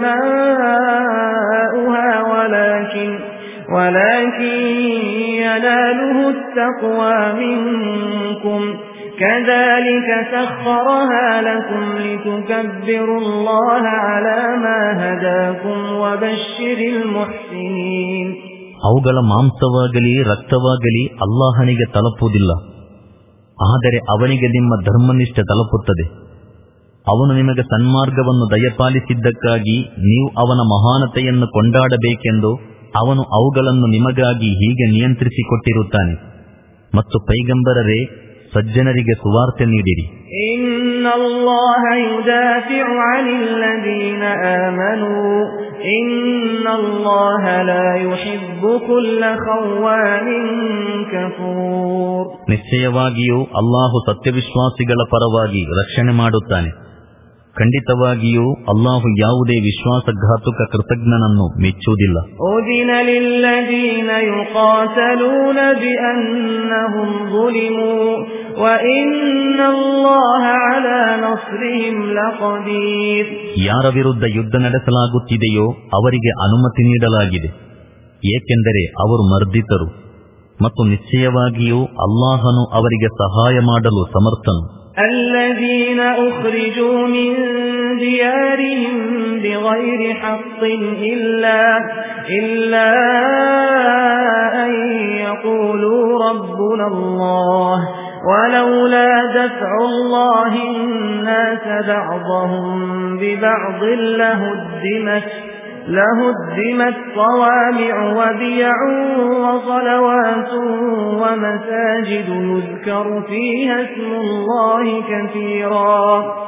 Speaker 1: ದಿಮಾኡಹಾ ವಲಾಕಿನ್ ولكن يناله التقوى منكم كذلك سخرها لكم لتكبروا الله على ما هداكم وبشر المحسنين.
Speaker 2: ಅವುಗಳ ಮಾಂಸವಾಗಲಿ ರಕ್ತವಾಗಲಿ ಅಲ್ಲಾಹನಿಗೆ ತಲುಪುವುದಿಲ್ಲ, ಆದರೆ ಅವನಿಗೆ ನಿಮ್ಮ ಧರ್ಮನಿಷ್ಠೆ ತಲುಪುತ್ತದೆ. ಅವನು ನಿಮಗೆ ಸನ್ಮಾರ್ಗವನ್ನು ದಯಪಾಲಿಸಿದ್ದಕ್ಕಾಗಿ ನೀವು ಅವನ ಮಹಾನತೆಯನ್ನು ಕೊಂಡಾಡಬೇಕೆಂದು ಅವನು ಅವುಗಳನ್ನು ನಿಮಗಾಗಿ ಹೀಗೆ ನಿಯಂತ್ರಿಸಿಕೊಟ್ಟಿರುತ್ತಾನೆ. ಮತ್ತು ಪೈಗಂಬರರೇ, ಸಜ್ಜನರಿಗೆ ಸುವಾರ್ತೆ ನೀಡಿರಿ.
Speaker 1: ಇನ್ನಲ್ಲಾಹ ಯುದಾಫಿഉ ಅನಿಲ್ಲದೀನ ಆಮನೂ ಇನ್ನಲ್ಲಾಹ ಲಾ ಯುಹಿಬ್ಬು ಕುಲ್ಲ ಖವ್ವಾನಿನ್ ಕಫೂರ್.
Speaker 2: ನಿಶ್ಚಯವಾಗಿಯೂ ಅಲ್ಲಾಹು ಸತ್ಯವಿಶ್ವಾಸಿಗಳ ಪರವಾಗಿ ರಕ್ಷಣೆ ಮಾಡುತ್ತಾನೆ. ಖಂಡಿತವಾಗಿಯೂ ಅಲ್ಲಾಹು ಯಾವುದೇ ವಿಶ್ವಾಸಘಾತುಕ ಕೃತಜ್ಞನನ್ನು ಮೆಚ್ಚುವುದಿಲ್ಲ.
Speaker 1: ಉದಿನ ಲಿಲ್ಲದೀನ ಯುಕಾತಲೂನ ಬಿಅನ್ನಹುಂ ظುಲಿಮೂ ವಇನ್ನಲ್ಲಾಹ ಅಲಾ ನಸ್ರಿಹಿಂ ಲಖದೀರ್.
Speaker 2: ಯಾರ ವಿರುದ್ಧ ಯುದ್ಧ ನಡೆಸಲಾಗುತ್ತಿದೆಯೋ ಅವರಿಗೆ ಅನುಮತಿ ನೀಡಲಾಗಿದೆ, ಏಕೆಂದರೆ ಅವರು ಮರ್ದಿತರು, ಮತ್ತು ನಿಶ್ಚಯವಾಗಿಯೂ ಅಲ್ಲಾಹನು ಅವರಿಗೆ ಸಹಾಯ ಮಾಡಲು ಸಮರ್ಥನು.
Speaker 1: الذين أخرجوا من ديارهم بغير حق إلا إلا أن يقولوا ربنا الله ولولا دفع الله الناس بعضهم ببعض لهدمت لهدمت صوامع وبيع وصلوات ومساجد يذكر فيها اسم الله كثيرا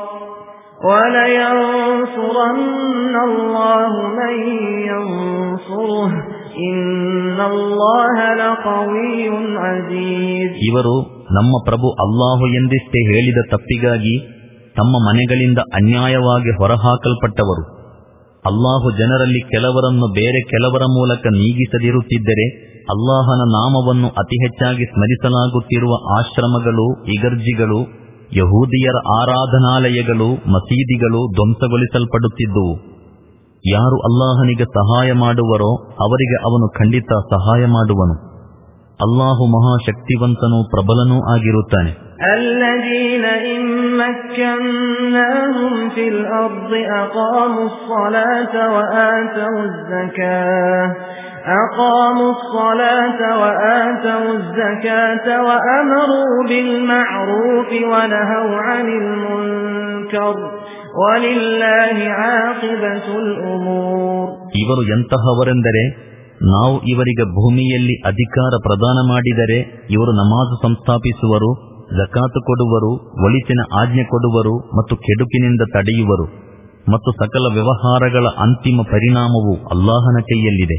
Speaker 1: وَلَيَنْصُرَنَّ اللَّهُ مَنْ يَنْصُرُهُ إِنَّ اللَّهَ لَقَوِيٌّ عَزِيزٌ.
Speaker 2: ಇವರು ನಮ್ಮ ಪ್ರಭು ಅಲ್ಲಾಹು ಎಂದಿಷ್ಟೇ ಹೇಳಿದ ತಪ್ಪಿಗಾಗಿ ತಮ್ಮ ಮನೆಗಳಿಂದ ಅನ್ಯಾಯವಾಗಿ ಹೊರಹಾಕಲ್ಪಟ್ಟವರು. ಅಲ್ಲಾಹು ಜನರಲ್ಲಿ ಕೆಲವರನ್ನು ಬೇರೆ ಕೆಲವರ ಮೂಲಕ ನೀಗಿಸದಿರುತ್ತಿದ್ದರೆ ಅಲ್ಲಾಹನ ನಾಮವನ್ನು ಅತಿ ಹೆಚ್ಚಾಗಿ ಸ್ಮರಿಸಲಾಗುತ್ತಿರುವ ಆಶ್ರಮಗಳು, ಇಗರ್ಜಿಗಳು, ಯಹೂದಿಯರ ಆರಾಧನಾಲಯಗಳು, ಮಸೀದಿಗಳು ಧ್ವಂಸಗೊಳಿಸಲ್ಪಡುತ್ತಿದ್ದುವು. ಯಾರು ಅಲ್ಲಾಹನಿಗೆ ಸಹಾಯ ಮಾಡುವರೋ ಅವರಿಗೆ ಅವನು ಖಂಡಿತ ಸಹಾಯ ಮಾಡುವನು. ಅಲ್ಲಾಹು ಮಹಾಶಕ್ತಿವಂತನೂ ಪ್ರಬಲನೂ ಆಗಿರುತ್ತಾನೆ.
Speaker 1: الذين إن مكناهم في الأرض أقاموا الصلاة وآتوا الزكاة أقاموا الصلاة وآتوا الزكاة وأمروا بالمعروف ونهوا عن المنكر ولله عاقبة الأمور.
Speaker 2: ಇವರು ಎಂತಹವರೆಂದರೆ, ನಾವು ಇವರಿಗೆ ಭೂಮಿಯಲ್ಲಿ ಅಧಿಕಾರ ಪ್ರದಾನ ಮಾಡಿದರೆ ಇವರು ನಮಾಜು ಸಂಸ್ಥಾಪಿಸುವರು, ಜಕಾತು ಕೊಡುವರು, ಒಳಿತಿನ ಆಜ್ಞೆ ಕೊಡುವರು ಮತ್ತು ಕೆಡುಕಿನಿಂದ ತಡೆಯುವರು ಮತ್ತು ಸಕಲ ವ್ಯವಹಾರಗಳ ಅಂತಿಮ ಪರಿಣಾಮವು ಅಲ್ಲಾಹನ ಕೈಯಲ್ಲಿದೆ.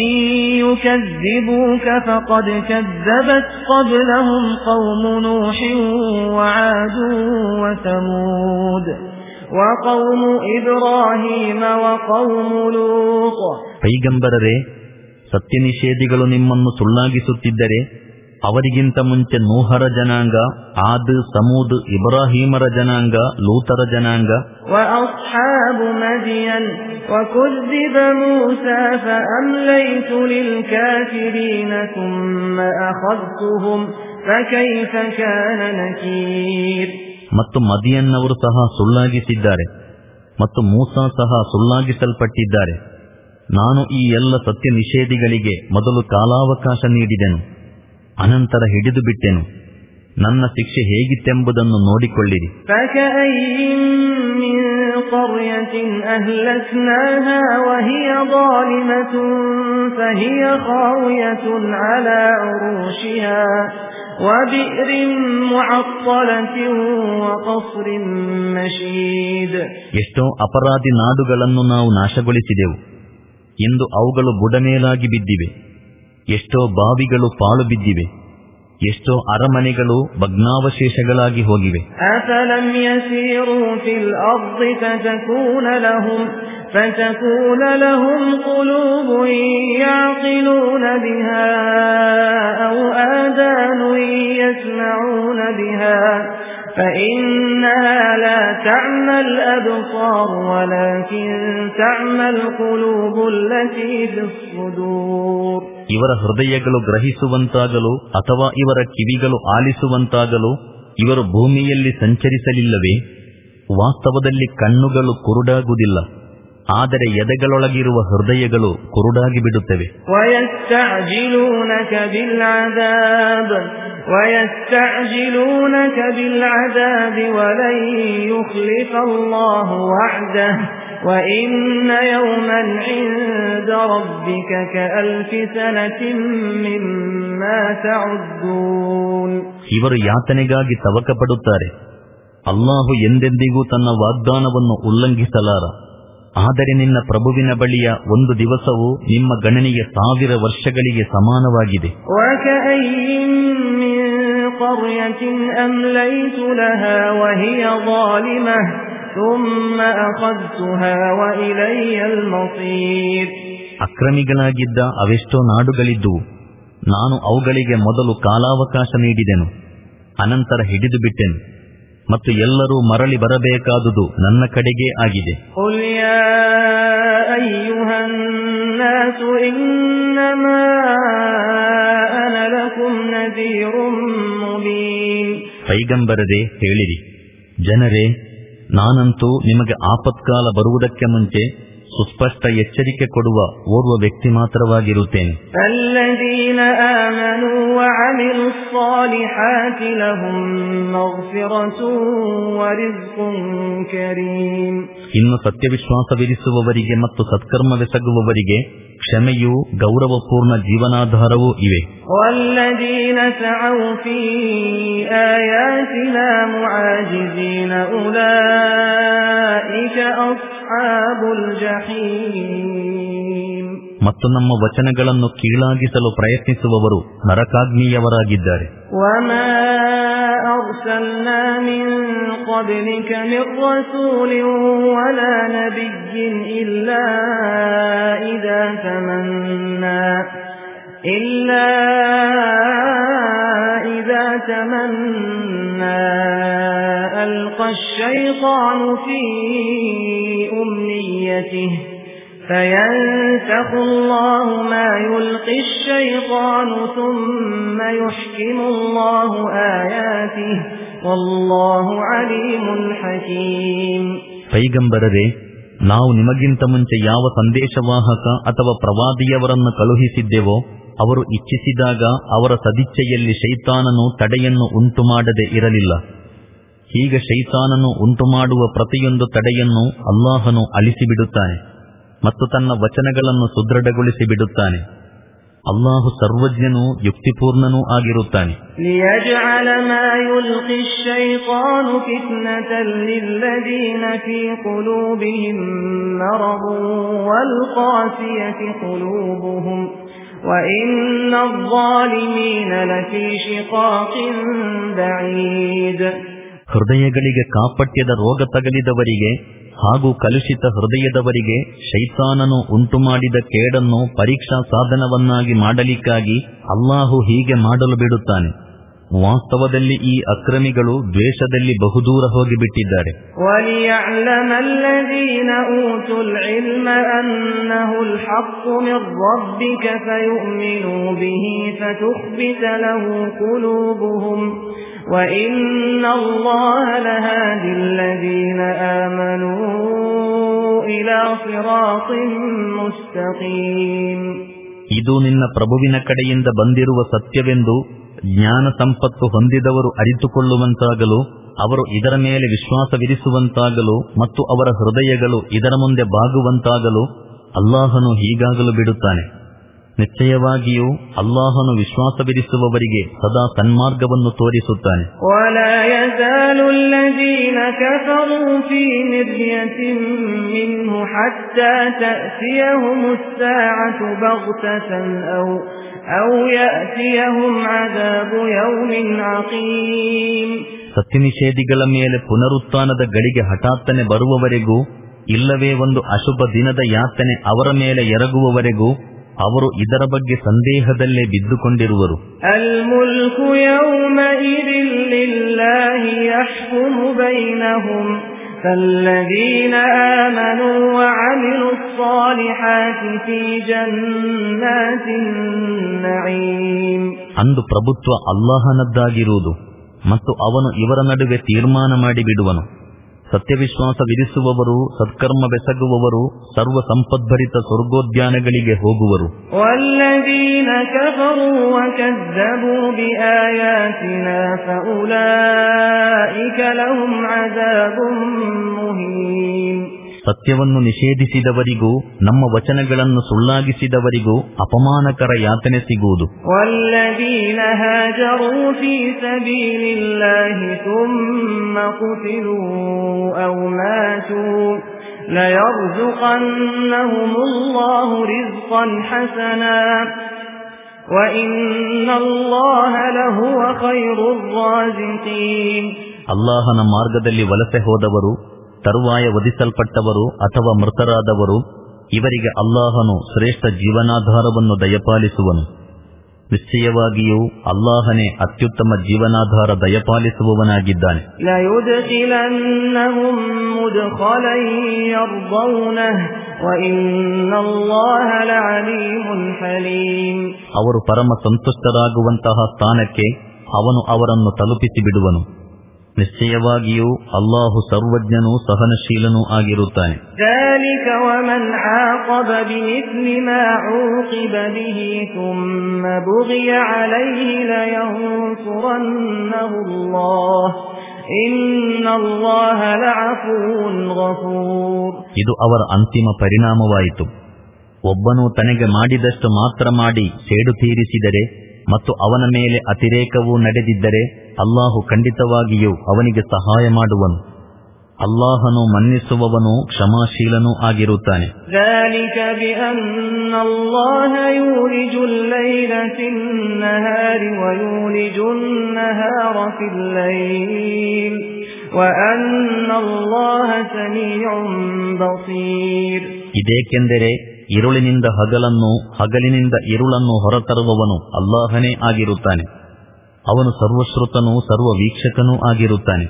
Speaker 2: ಪೈಗಂಬರರೇ, ಸತ್ಯ ನಿಷೇಧಿಗಳು ನಿಮ್ಮನ್ನು ಸುಳ್ಳಾಗಿಸುತ್ತಿದ್ದರೆ ಅವರಿಗಿಂತ ಮುಂಚೆ ನೂಹರ ಜನಾಂಗ, ಆದ್, ಸಮೂದ್, ಇಬ್ರಾಹೀಮರ ಜನಾಂಗ, ಲೂತರ ಜನಾಂಗ, ಮತ್ತು ಮದಿಯನ್ನವರು ಸಹ ಸುಳ್ಳಾಗಿಸಿದ್ದಾರೆ ಮತ್ತು ಮೂಸಾ ಸಹ ಸುಳ್ಳಾಗಿಸಲ್ಪಟ್ಟಿದ್ದಾರೆ. ನಾನು ಈ ಎಲ್ಲ ಸತ್ಯ ನಿಷೇಧಿಗಳಿಗೆ ಮೊದಲು ಕಾಲಾವಕಾಶ ನೀಡಿದೆನು, ಅನಂತರ ಹಿಡಿದು ಬಿಟ್ಟೆನು. ನನ್ನ ಶಿಕ್ಷೆ ಹೇಗಿತ್ತೆಂಬುದನ್ನು ನೋಡಿಕೊಳ್ಳಿರಿ. ಎಷ್ಟೋ ಅಪರಾಧಿ ನಾಡುಗಳನ್ನು ನಾವು ನಾಶಗೊಳಿಸಿದೆವು, ಇಂದು ಅವುಗಳು ಬುಡಮೇಲಾಗಿ ಬಿದ್ದಿವೆ. ಎಷ್ಟೋ ಬಾವಿಗಳು ಪಾಳು ಬಿದ್ದಿವೆ, ಎಷ್ಟೋ ಅರಮನೆಗಳು ಭಗ್ನಾವಶೇಷಗಳಾಗಿ ಹೋಗಿವೆ.
Speaker 1: ಅಫಲಂ ಯಸೀರು ಫಿಲ್ ಅರ್ದಿ ಫತಕೂನ ಲಹುಂ ಫತಕೂನ ಲಹುಂ ಕುಲೂಬುನ್ ಯಅಕಿಲೂನ ಬಿಹಾ ಔ ಆದಾನುನ್ ಯಸ್ಮಊನ ಬಿಹಾ فإنها لا تعمى الأبصار ولكن تعمى القلوب التي في الصدور.
Speaker 2: ಇವರ ಹೃದಯಗಳು ಗ್ರಹಿಸುವಂತಾಗಲು ಅಥವಾ ಇವರ ಕಿವಿಗಳು ಆಲಿಸುವಂತಾಗಲು ಇವರು ಭೂಮಿಯಲ್ಲಿ ಸಂಚರಿಸಲಿಲ್ಲವೇ? ವಾಸ್ತವದಲ್ಲಿ ಕಣ್ಣುಗಳು ಕುರುಡಾಗುವುದಿಲ್ಲ, ಆದರೆ ಎದೆಗಳೊಳಗಿರುವ ಹೃದಯಗಳು ಕುರುಡಾಗಿ ಬಿಡುತ್ತವೆ.
Speaker 1: وَيَسْتَعْجِلُونَكَ بِالْعَذَابِ وَيَسْتَعْجِلُونَكَ بِالْعَذَابِ وَلَن يُخْلِفَ اللَّهُ وَعْدَهُ وَإِنَّ يَوْمًا عِندَ رَبِّكَ كَأَلْفِ سَنَةٍ مِّمَّا تَعُدُّونَ.
Speaker 2: ಇವರು ಯಾತನೆಗಾಗಿ ತವಕ ಪಡುತ್ತಾರೆ. ಅಲ್ಲಾಹು ಎಂದೆಂದಿಗೂ ತನ್ನ ವಾಗ್ದಾನವನ್ನು ಉಲ್ಲಂಘಿಸಲಾರ. ಆದರೆ ನಿನ್ನ ಪ್ರಭುವಿನ ಬಳಿಯ ಒಂದು ದಿವಸವು ನಿಮ್ಮ ಗಣನೆಗೆ ಸಾವಿರ ವರ್ಷಗಳಿಗೆ ಸಮಾನವಾಗಿದೆ. ಅಕ್ರಮಿಗಳಾಗಿದ್ದ ಅವೆಷ್ಟೋ ನಾಡುಗಳಿದ್ದುವು, ನಾನು ಅವುಗಳಿಗೆ ಮೊದಲು ಕಾಲಾವಕಾಶ ನೀಡಿದೆನು, ಅನಂತರ ಹಿಡಿದು ಬಿಟ್ಟೆನು ಮತ್ತು ಎಲ್ಲರೂ ಮರಳಿ ಬರಬೇಕಾದುದು ನನ್ನ ಕಡೆಗೇ ಆಗಿದೆ. ಪೈಗಂಬರರೇ, ಹೇಳಿರಿ, ಜನರೇ, ನಾನಂತೂ ನಿಮಗೆ ಆಪತ್ಕಾಲ ಬರುವುದಕ್ಕೆ ಮುಂಚೆ ಸುಸ್ಪಷ್ಟ ಎಚ್ಚರಿಕೆ ಕೊಡುವ ಓರ್ವ ವ್ಯಕ್ತಿ ಮಾತ್ರವಾಗಿರುತ್ತೇನೆ. ಇನ್ನು ಸತ್ಯವಿಶ್ವಾಸವಿರಿಸುವವರಿಗೆ ಮತ್ತು ಸತ್ಕರ್ಮವೆಸಗುವವರಿಗೆ ಕ್ಷಮೆಯೂ ಗೌರವಪೂರ್ಣ ಜೀವನಾಧಾರವೂ ಇವೆ. ಮತ್ತು ನಮ್ಮ ವಚನಗಳನ್ನು ಕೀಳಾಗಿಸಲು ಪ್ರಯತ್ನಿಸುವವರು ನರಕಾಗ್ನಿಯವರಾಗಿದ್ದಾರೆ.
Speaker 1: إلا إذا تمنى ألقى الشيطان في أمنيته فينسخ الله ما يلقي الشيطان ثم يحكم الله آياته والله عليم حكيم.
Speaker 2: ಪೈಗಂಬರರೇ, ನಾವು ನಿಮಗಿಂತ ಮುಂಚೆ ಯಾವ ಸಂದೇಶವಾಹಕ ಅಥವಾ ಪ್ರವಾದಿಯವರನ್ನು ಕಳುಹಿಸಿದ್ದೆವೋ ಅವರು ಇಚ್ಛಿಸಿದಾಗ ಅವರ ಸದಿಚ್ಛೆಯಲ್ಲಿ ಶೈತಾನನು ತಡೆಯನ್ನು ಉಂಟು ಮಾಡದೆ ಇರಲಿಲ್ಲ. ಹೀಗೆ ಶೈತಾನನು ಉಂಟುಮಾಡುವ ಪ್ರತಿಯೊಂದು ತಡೆಯನ್ನು ಅಲ್ಲಾಹನು ಅಳಿಸಿಬಿಡುತ್ತಾನೆ ಮತ್ತು ತನ್ನ ವಚನಗಳನ್ನು ಸುದೃಢಗೊಳಿಸಿ ಬಿಡುತ್ತಾನೆ. ಅಲ್ಲಾಹು ಸರ್ವಜ್ಞನೂ ಯುಕ್ತಿಪೂರ್ಣನೂ ಆಗಿರುತ್ತಾನೆ.
Speaker 1: ಲಿಯಜ್ಅಲ ಮಾ ಯುಲ್ಕಿ ಅಶ್-ಶೈತಾನು ಫಿತ್ನತನ್ ಲಿಲ್ಲದೀನ ಫೀ ಕುಲೂಬಿಹಿಂ ಮರದುನ್ ವಲ್ ಕಾಸಿಯತಿ ಕುಲೂಬುಹುಂ ವಇನ್ನ ಅಜ್-ಝಾಲಿಮೀನ ಲಫೀ ಶಿಕಾಕಿನ್ ಬഈದ್.
Speaker 2: ಹೃದಯಗಳಿಗೆ ಕಾಪಟ್ಯದ ರೋಗ ತಗಲಿದವರಿಗೆ ಹಾಗೂ ಕಲುಷಿತ ಹೃದಯದವರಿಗೆ ಶೈತಾನನು ಉಂಟುಮಾಡಿದ ಕೇಡನ್ನು ಪರೀಕ್ಷಾ ಸಾಧನವನ್ನಾಗಿ ಮಾಡಲಿಕ್ಕಾಗಿ ಅಲ್ಲಾಹು ಹೀಗೆ ಮಾಡಲು ಬಿಡುತ್ತಾನೆ. ವಾಸ್ತವದಲ್ಲಿ ಈ ಅಕ್ರಮಿಗಳು ದ್ವೇಷದಲ್ಲಿ ಬಹುದೂರ ಹೋಗಿಬಿಟ್ಟಿದ್ದಾರೆ.
Speaker 1: وَإِنَّ اللَّهَ لَهَادِ الَّذِينَ آمَنُوا إِلَى صِرَاطٍ مُسْتَقِيمٍ.
Speaker 2: ಇದು ನಿನ್ನ ಪ್ರಭುವಿನ ಕಡೆಯಿಂದ ಬಂದಿರುವ ಸತ್ಯವೆಂದು ಜ್ಞಾನ ಸಂಪತ್ತು ಹೊಂದಿದವರು ಅರಿತುಕೊಳ್ಳುವಂತಾಗಲು, ಅವರು ಇದರ ಮೇಲೆ ವಿಶ್ವಾಸವಿರಿಸುವಂತಾಗಲು ಮತ್ತು ಅವರ ಹೃದಯಗಳು ಇದರ ಮುಂದೆ ಬಾಗುವಂತಾಗಲು ಅಲ್ಲಾಹನು ಹೀಗಾಗಲು ಬಿಡುತ್ತಾನೆ. ನಿಶ್ಚಯವಾಗಿಯೂ ಅಲ್ಲಾಹನು ವಿಶ್ವಾಸವಿರಿಸುವವರಿಗೆ ಸದಾ ಸನ್ಮಾರ್ಗವನ್ನು ತೋರಿಸುತ್ತಾನೆ.
Speaker 1: وَلَا يَزَالُ الَّذِينَ كَفَرُوا فِي مِرْيَةٍ مِّنْهُ حَتَّى تَأْتِيَهُمُ السَّاعَةُ بَغْتَةً أَوْ أَوْ يَأْتِيَهُمْ عَذَابُ يَوْمٍ عَقِيمٍ.
Speaker 2: ಸತ್ಯನಿಷೇಧಿಗಳ ಮೇಲೆ ಪುನರುತ್ಥಾನದ ಗಳಿಗೆ ಹಠಾತ್ತನೆ ಬರುವವರೆಗೂ, ಇಲ್ಲವೇ ಒಂದು ಅಶುಭ ದಿನದ ಯಾತನೆ ಅವರ ಮೇಲೆ ಎರಗುವವರೆಗೂ ಅವರು ಇದರ ಬಗ್ಗೆ ಸಂದೇಹದಲ್ಲೇ ಬಿದ್ದುಕೊಂಡಿರುವರು.
Speaker 1: ಅಲ್-ಮುಲ್ಕು ಯೌಮಇದಿನ್ ಲಿಲ್ಲಾಹಿ ಯಹ್ಕುಮು ಬೈನಹುಂ ಫಲ್ಲದೀನ ಆಮನೂ ವಅಮಿಲುಸ್ ಸಾಲಿಹಾತಿ ಫೀ ಜನ್ನಾತಿನ್ ನഈಮ್.
Speaker 2: ಅಂದು ಪ್ರಭುತ್ವ ಅಲ್ಲಾಹನದ್ದಾಗಿರುವುದು ಮತ್ತು ಅವನು ಇವರ ನಡುವೆ ತೀರ್ಮಾನ ಮಾಡಿಬಿಡುವನು. ಸತ್ಯವಿಶ್ವಾಸವಿರಿಸುವವರು, ಸತ್ಕರ್ಮವೆಸಗುವವರು ಸರ್ವ ಸಂಪದ್ಭರಿತ ಸ್ವರ್ಗೋದ್ಯಾನಗಳಿಗೆ ಹೋಗುವರು.
Speaker 1: ವಲ್ಲದೀನ ಕಫರೂ ವಕದ್ದಬೂ ಬಿಆಯಾತಿನಾ ಫಉಲೈಕ ಲಹುಂ ಅಜಾಬುನ್ ಮುಹೀನ್.
Speaker 2: ಸತ್ಯವನ್ನು ನಿಷೇಧಿಸಿದವರಿಗೂ ನಮ್ಮ ವಚನಗಳನ್ನು ಸುಳ್ಳಾಗಿಸಿದವರಿಗೂ ಅಪಮಾನಕರ ಯಾತನೆ ಸಿಗುವುದು.
Speaker 1: ವಲ್ಲದೀನ ಹಾಜರೂ ಫೀ ಸಬೀಲಿಲ್ಲಾಹಿ ಥುಮ್ಮ ಕುತಿಲೂ ಔ ಮಾತೂ ಲಯರ್ಜುಕನ್ನಹುಮುಲ್ಲಾಹು ರಿಜ್ಕನ್ ಹಸನಾ ವಇನ್ನಲ್ಲಾಹ ಲಹುವ ಖೈರುರ್ ರಾಜಿಕೀನ್.
Speaker 2: ಅಲ್ಲಾಹನ ಮಾರ್ಗದಲ್ಲಿ ವಲಸೆ ಹೋದವರು, ತರುವಾಯ ವಧಿಸಲ್ಪಟ್ಟವರು ಅಥವಾ ಮೃತರಾದವರು, ಇವರಿಗೆ ಅಲ್ಲಾಹನು ಶ್ರೇಷ್ಠ ಜೀವನಾಧಾರವನ್ನು ದಯಪಾಲಿಸುವನು. ನಿಶ್ಚಯವಾಗಿಯೂ ಅಲ್ಲಾಹನೇ ಅತ್ಯುತ್ತಮ ಜೀವನಾಧಾರ ದಯಪಾಲಿಸುವವನಾಗಿದ್ದಾನೆ.
Speaker 1: ಲಯುದ್ಖಿಲನ್ನಹುಂ ಮುದ್ಖಲನ್ ಯರ್ದೌನಹು ವಇನ್ನಲ್ಲಾಹ ಲಅಲೀಮುನ್ ಹಲೀಮ್.
Speaker 2: ಅವರು ಪರಮ ಸಂತುಷ್ಟರಾಗುವಂತಹ ಸ್ಥಾನಕ್ಕೆ ಅವನು ಅವರನ್ನು ತಲುಪಿಸಿ ಬಿಡುವನು. ನಿಶ್ಚಯವಾಗಿಯೂ ಅಲ್ಲಾಹು ಸರ್ವಜ್ಞನೂ ಸಹನಶೀಲನೂ ಆಗಿರುತ್ತಾನೆ. ಇದು ಅವರ ಅಂತಿಮ ಪರಿಣಾಮವಾಯಿತು. ಒಬ್ಬನು ತನಗೆ ಮಾಡಿದಷ್ಟು ಮಾತ್ರ ಮಾಡಿ ಸೇಡು ತೀರಿಸಿದರೆ ಮತ್ತು ಅವನ ಮೇಲೆ ಅತಿರೇಕವೂ ನಡೆದಿದ್ದರೆ ಅಲ್ಲಾಹು ಖಂಡಿತವಾಗಿಯೂ ಅವನಿಗೆ ಸಹಾಯ ಮಾಡುವನು. ಅಲ್ಲಾಹನು ಮನ್ನಿಸುವವನು ಕ್ಷಮಾಶೀಲನೂ ಆಗಿರುತ್ತಾನೆ. ಇದೇಕೆಂದರೆ ಇರುಳಿನಿಂದ ಹಗಲನ್ನು, ಹಗಲಿನಿಂದ ಇರುಳನ್ನು ಹೊರತರುವವನು ಅಲ್ಲಾಹನೇ ಆಗಿರುತ್ತಾನೆ. ಅವನು ಸರ್ವಶ್ರುತನೂ ಸರ್ವ ವೀಕ್ಷಕನೂ ಆಗಿರುತ್ತಾನೆ.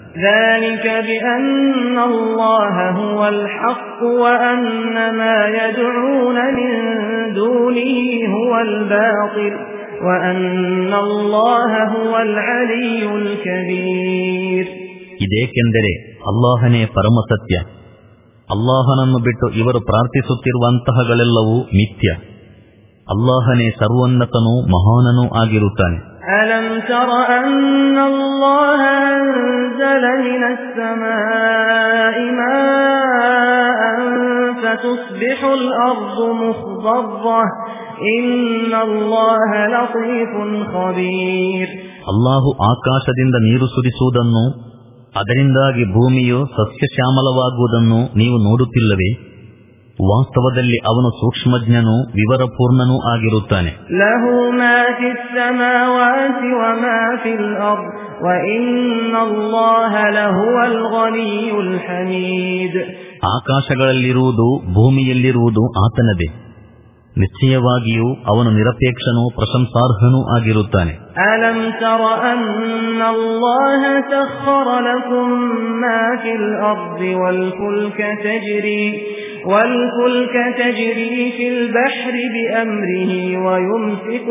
Speaker 2: ಇದೇಕೆಂದರೆ ಅಲ್ಲಾಹನೇ ಪರಮಸತ್ಯ. ಅಲ್ಲಾಹನನ್ನು ಬಿಟ್ಟು ಇವರು ಪ್ರಾರ್ಥಿಸುತ್ತಿರುವಂತಹಗಳೆಲ್ಲವೂ ಮಿಥ್ಯ. ಅಲ್ಲಾಹನೇ ಸರ್ವೋನ್ನತನೂ ಮಹಾನನೂ ಆಗಿರುತ್ತಾನೆ.
Speaker 1: ألم تر أن الله أنزل من السماء ماء فتصبح الأرض مخضرة إن الله لطيف خبير.
Speaker 2: ಅಲ್ಲಾಹು ಆಕಾಶದಿಂದ ನೀರು ಸುರಿಸುವುದನ್ನು, ಅದರಿಂದಾಗಿ ಭೂಮಿಯು ಸಸ್ಯಶ್ಯಾಮಲವಾಗುವುದನ್ನು ನೀವು ನೋಡುತ್ತಿಲ್ಲವೇ? ವಾಸ್ತವದಲ್ಲಿ ಅವನು ಸೂಕ್ಷ್ಮಜ್ಞನೂ ವಿವರಪೂರ್ಣನೂ ಆಗಿರುತ್ತಾನೆ.
Speaker 1: ಲಹು ಮಾ ಫಿಸ್ ಸಮಾವಾತಿ ವ ಮಾ ಫಿಲ್ ಅರ್ದ್ ವ ಇನ್ನಲ್ಲಾಹ ಲಹುವಲ್ ಗನಿಯುಲ್ ಹಮೀದ್.
Speaker 2: ಆಕಾಶಗಳಲ್ಲಿರುವುದು ಭೂಮಿಯಲ್ಲಿರುವುದು ಆತನದೇ. ನಿಶ್ಚಯವಾಗಿಯೂ ಅವನು ನಿರಪೇಕ್ಷನೂ ಪ್ರಶಂಸಾರ್ಹನೂ ಆಗಿರುತ್ತಾನೆ.
Speaker 1: ಅಲಂ ತರ ಅನ್ನಲ್ಲಾಹ ಸಖ್ಖರ ಲಕುಂ ಮಾ ಫಿಲ್ ಅರ್ದ್ ವಲ್ ಫುಲ್ಕ ತಜ್ರಿ والفلك تجري في البحر بأمره ويمسك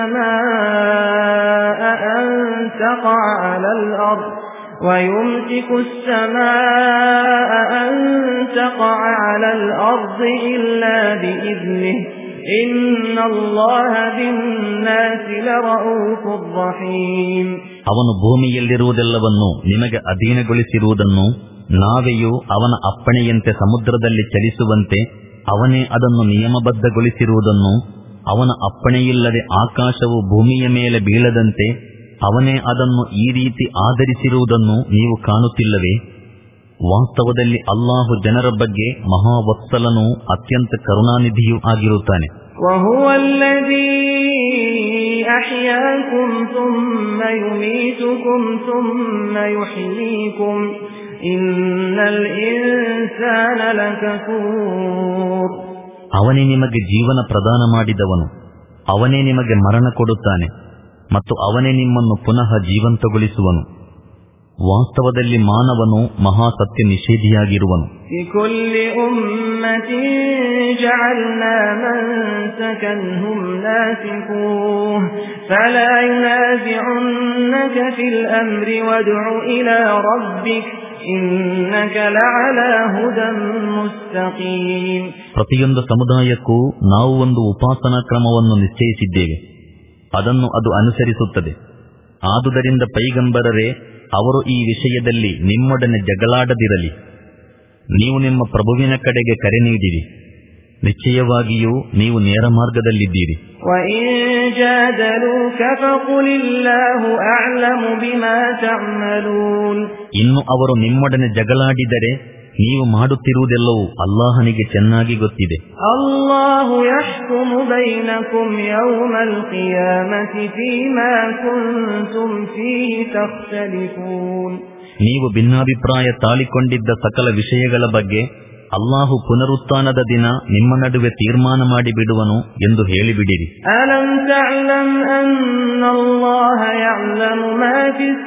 Speaker 1: السماء أن تقع على الأرض ويمسك السماء أن تقع على الأرض إلا بإذنه إن الله بالناس لرؤوف رحيم.
Speaker 2: ಅವನು ಭೂಮಿಯಲ್ಲಿರುವುದೆಲ್ಲವನ್ನು ನಿಮಗೆ ಅಧೀನಗೊಳಿಸಿರುವುದನ್ನು ನಾವೆಯೂ ಅವನ ಅಪ್ಪಣೆಯಂತೆ ಸಮುದ್ರದಲ್ಲಿ ಚಲಿಸುವಂತೆ ಅವನೇ ಅದನ್ನು ನಿಯಮಬದ್ಧಗೊಳಿಸಿರುವುದನ್ನು, ಅವನ ಅಪ್ಪಣೆಯಿಲ್ಲದೆ ಆಕಾಶವು ಭೂಮಿಯ ಮೇಲೆ ಬೀಳದಂತೆ ಅವನೇ ಅದನ್ನು ಈ ರೀತಿ ಆಧರಿಸಿರುವುದನ್ನು ನೀವು ಕಾಣುತ್ತಿಲ್ಲವೇ? ವಾಸ್ತವದಲ್ಲಿ ಅಲ್ಲಾಹು ಜನರ ಬಗ್ಗೆ ಮಹಾವತ್ಸಲನೂ ಅತ್ಯಂತ ಕರುಣಾನಿಧಿಯೂ ಆಗಿರುತ್ತಾನೆ. ಅವನೇ ನಿಮಗೆ ಜೀವನ ಪ್ರದಾನ ಮಾಡಿದವನು, ಅವನೇ ನಿಮಗೆ ಮರಣ ಕೊಡುತ್ತಾನೆ ಮತ್ತು ಅವನೇ ನಿಮ್ಮನ್ನು ಪುನಃ ಜೀವಂತಗೊಳಿಸುವನು. ವಾಸ್ತವದಲ್ಲಿ ಮಾನವನು ಮಹಾಸತ್ಯ ನಿಷೇಧಿಯಾಗಿರುವನು. ಪ್ರತಿಯೊಂದು ಸಮುದಾಯಕ್ಕೂ ನಾವು ಒಂದು ಉಪಾಸನಾ ಕ್ರಮವನ್ನು ನಿಶ್ಚಯಿಸಿದ್ದೇವೆ, ಅದನ್ನು ಅದು ಅನುಸರಿಸುತ್ತದೆ. ಆದುದರಿಂದ ಪೈಗಂಬರರೇ, ಅವರು ಈ ವಿಷಯದಲ್ಲಿ ನಿಮ್ಮೊಡನೆ ಜಗಳಾಡದಿರಲಿ. ನೀವು ನಿಮ್ಮ ಪ್ರಭುವಿನ ಕಡೆಗೆ ಕರೆ ನೀಡಿರಿ, ನಿಶ್ಚಯವಾಗಿಯೂ ನೀವು ನೇರ ಮಾರ್ಗದಲ್ಲಿದ್ದೀರಿ. ಇನ್ನು ಅವರು ನಿಮ್ಮೊಡನೆ ಜಗಳಾಡಿದರೆ ನೀವು ಮಾಡುತ್ತಿರುವುದೆಲ್ಲವೂ ಅಲ್ಲಾಹನಿಗೆ ಚೆನ್ನಾಗಿ ಗೊತ್ತಿದೆ.
Speaker 1: ಅಲ್ಲಾಹು ಯಹ್ಕುಮು ಬೈನಕುಂ ಯೌಮಲ್ ಕಿಯಾಮತಿ ಫೀಮಾ ಕುಂತುಂ ಫೀಹಿ ತಖ್ತಲಿಫೂನ್.
Speaker 2: ನೀವು ಭಿನ್ನಾಭಿಪ್ರಾಯ ತಾಳಿಕೊಂಡಿದ್ದ ಸಕಲ ವಿಷಯಗಳ ಬಗ್ಗೆ ಅಲ್ಲಾಹು ಪುನರುತ್ಥಾನದ ದಿನ ನಿಮ್ಮ ನಡುವೆ ತೀರ್ಮಾನ ಮಾಡಿಬಿಡುವನು ಎಂದು ಹೇಳಿಬಿಡಿರಿ.
Speaker 1: ಅಲಂ ತಅಲಂ ಅನ್ನಲ್ಲಾಹ ಯಅಲಮು ಮಾ ಫಿಸ್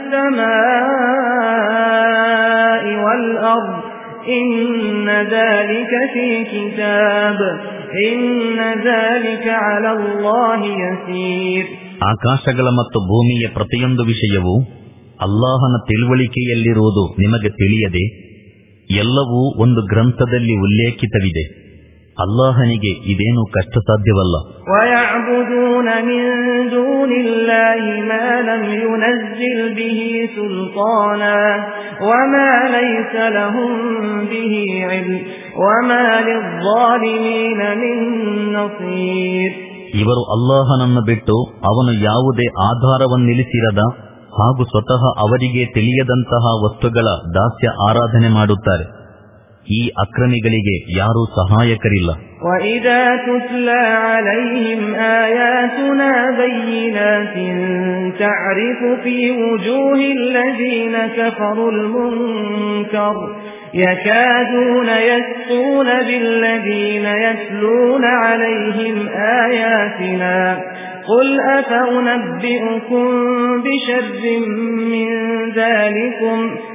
Speaker 1: ಸಮಾಇ ವಲ್ ಅರ್ದ್ ಇನ್ನ ذلك ಫೀ ಕಿತಾಬ್ ಇನ್ನ ذلك ಅಲಲ್ಲಾಹಿ ಯಸೀರ್.
Speaker 2: ಆಕಾಶಗಳ ಮತ್ತು ಭೂಮಿಯ ಪ್ರತಿಯೊಂದು ವಿಷಯವೂ ಅಲ್ಲಾಹನ ತಿಳುವಳಿಕೆಯಲ್ಲಿರುವುದು ನಿಮಗೆ ತಿಳಿಯದೆ? ಎಲ್ಲವೂ ಒಂದು ಗ್ರಂಥದಲ್ಲಿ ಉಲ್ಲೇಖಿತವಿದೆ. ಅಲ್ಲಾಹನಿಗೆ ಇದೇನು ಕಷ್ಟ ಸಾಧ್ಯವಲ್ಲ.
Speaker 1: وَيَعْبُدُونَ مِن دُونِ اللَّهِ مَا لَمْ يُنَزِّلْ بِهِ سُلْطَانًا وَمَا لَيْسَ لَهُم بِهِ عِلْمٌ وَمَا لِلظَّالِمِينَ مِن نَّصِيرٍ.
Speaker 2: ಇವರು ಅಲ್ಲಾಹನನ್ನು ಬಿಟ್ಟು ಅವನು ಯಾವುದೇ ಆಧಾರವನ್ನಿಳಿಸಿರದ ಹಾಗೂ ಸ್ವತಃ ಅವರಿಗೆ ತಿಳಿಯದಂತಹ ವಸ್ತುಗಳ ದಾಸ್ಯ ಆರಾಧನೆ ಮಾಡುತ್ತಾರೆ. ಈ ಅಕ್ರಮಿಗಳಿಗೆ ಯಾರೂ ಸಹಾಯಕರಿಲ್ಲ.
Speaker 1: وَإِذَا تُتْلَى عَلَيْهِمْ آيَاتُنَا بَيِّنَاتٍ تَعْرِفُ فِي وُجُوهِ الَّذِينَ كَفَرُوا الْمُنكَرَ يَكَادُونَ يَسْطُونَ بِالَّذِينَ يَتْلُونَ عَلَيْهِمْ آيَاتِنَا قُلْ أَفَأُنَبِّئُكُم بِشَرٍّ مِّن ذَلِكُمْ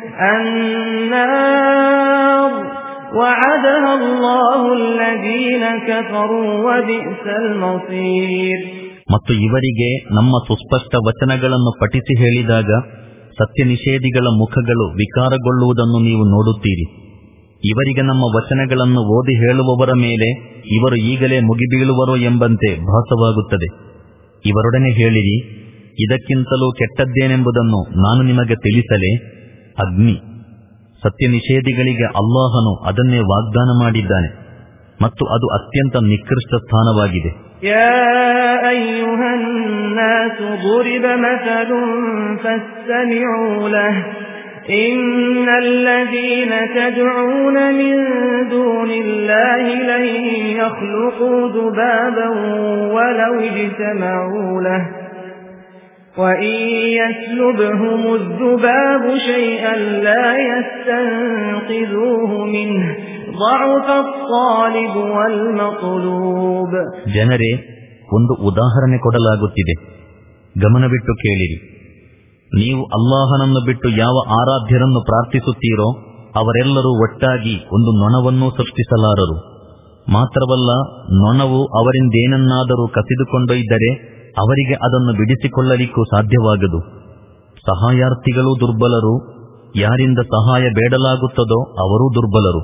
Speaker 1: النَّارُ وَعَدَهَا اللَّهُ الَّذِينَ كَفَرُوا وَبِئْسَ الْمَصِيرُ.
Speaker 2: ಮತ್ತು ಇವರಿಗೆ ನಮ್ಮ ಸುಸ್ಪಷ್ಟ ವಚನಗಳನ್ನು ಪಠಿಸಿ ಹೇಳಿದಾಗ ಸತ್ಯ ನಿಷೇಧಿಗಳ ಮುಖಗಳು ವಿಕಾರಗೊಳ್ಳುವುದನ್ನು ನೀವು ನೋಡುತ್ತೀರಿ. ಇವರಿಗೆ ನಮ್ಮ ವಚನಗಳನ್ನು ಓದಿ ಹೇಳುವವರ ಮೇಲೆ ಇವರು ಈಗಲೇ ಮುಗಿಬೀಳುವರೋ ಎಂಬಂತೆ ಭಾಸವಾಗುತ್ತದೆ. ಇವರೊಡನೆ ಹೇಳಿರಿ, ಇದಕ್ಕಿಂತಲೂ ಕೆಟ್ಟದ್ದೇನೆಂಬುದನ್ನು ನಾನು ನಿಮಗೆ ತಿಳಿಸಲೇ? ಅಗ್ನಿ. ಸತ್ಯ ನಿಷೇಧಿಗಳಿಗೆ ಅಲ್ಲಾಹನು ಅದನ್ನೇ ವಾಗ್ದಾನ ಮಾಡಿದ್ದಾನೆ ಮತ್ತು ಅದು ಅತ್ಯಂತ ನಿಕೃಷ್ಟ ಸ್ಥಾನವಾಗಿದೆ.
Speaker 1: ಯಾ ಅಯ್ಯುಹನ್ ನಾಸು ضُرِبَ مَثَلٌ فَاسْتَمِعُوا لَهُ إِنَّ الَّذِينَ تَدْعُونَ مِن دُونِ اللَّهِ لَن يَخْلُقُوا ذُبَابًا وَلَوِ اجْتَمَعُوا لَهُ وَإِن يَسْلُبْهُمُ الذُّبَابُ شَيْئًا لَّا يَسْتَنقِذُوهُ مِنْهُ ضَعُفَ الطَّالِبُ وَالْمَطْلُوبُ.
Speaker 2: ಜನರೇ, ಒಂದು ಉದಾಹರಣೆ ಕೊಡಲಾಗುತ್ತಿದೆ, ಗಮನವಿಟ್ಟು ಕೇಳಿರಿ. ನೀವು ಅಲ್ಲಾಹನನ್ನು ಬಿಟ್ಟು ಯಾವ ಆರಾಧ್ಯರನ್ನು ಪ್ರಾರ್ಥಿಸುತ್ತೀರೋ ಅವರೆಲ್ಲರೂ ಒಟ್ಟಾಗಿ ಒಂದು ನೊಣವನ್ನೂ ಸೃಷ್ಟಿಸಲಾರರು. ಮಾತ್ರವಲ್ಲ, ನೊಣವು ಅವರಿಂದೇನನ್ನಾದರೂ ಕಸಿದುಕೊಂಡೊಯ್ದರೆ ಅವರಿಗೆ ಅದನ್ನು ಬಿಡಿಸಿಕೊಳ್ಳಲಿಕ್ಕೂ ಸಾಧ್ಯವಾಗದು. ಸಹಾಯಾರ್ಥಿಗಳೂ ದುರ್ಬಲರು, ಯಾರಿಂದ ಸಹಾಯ ಬೇಡಲಾಗುತ್ತದೋ ಅವರೂ ದುರ್ಬಲರು.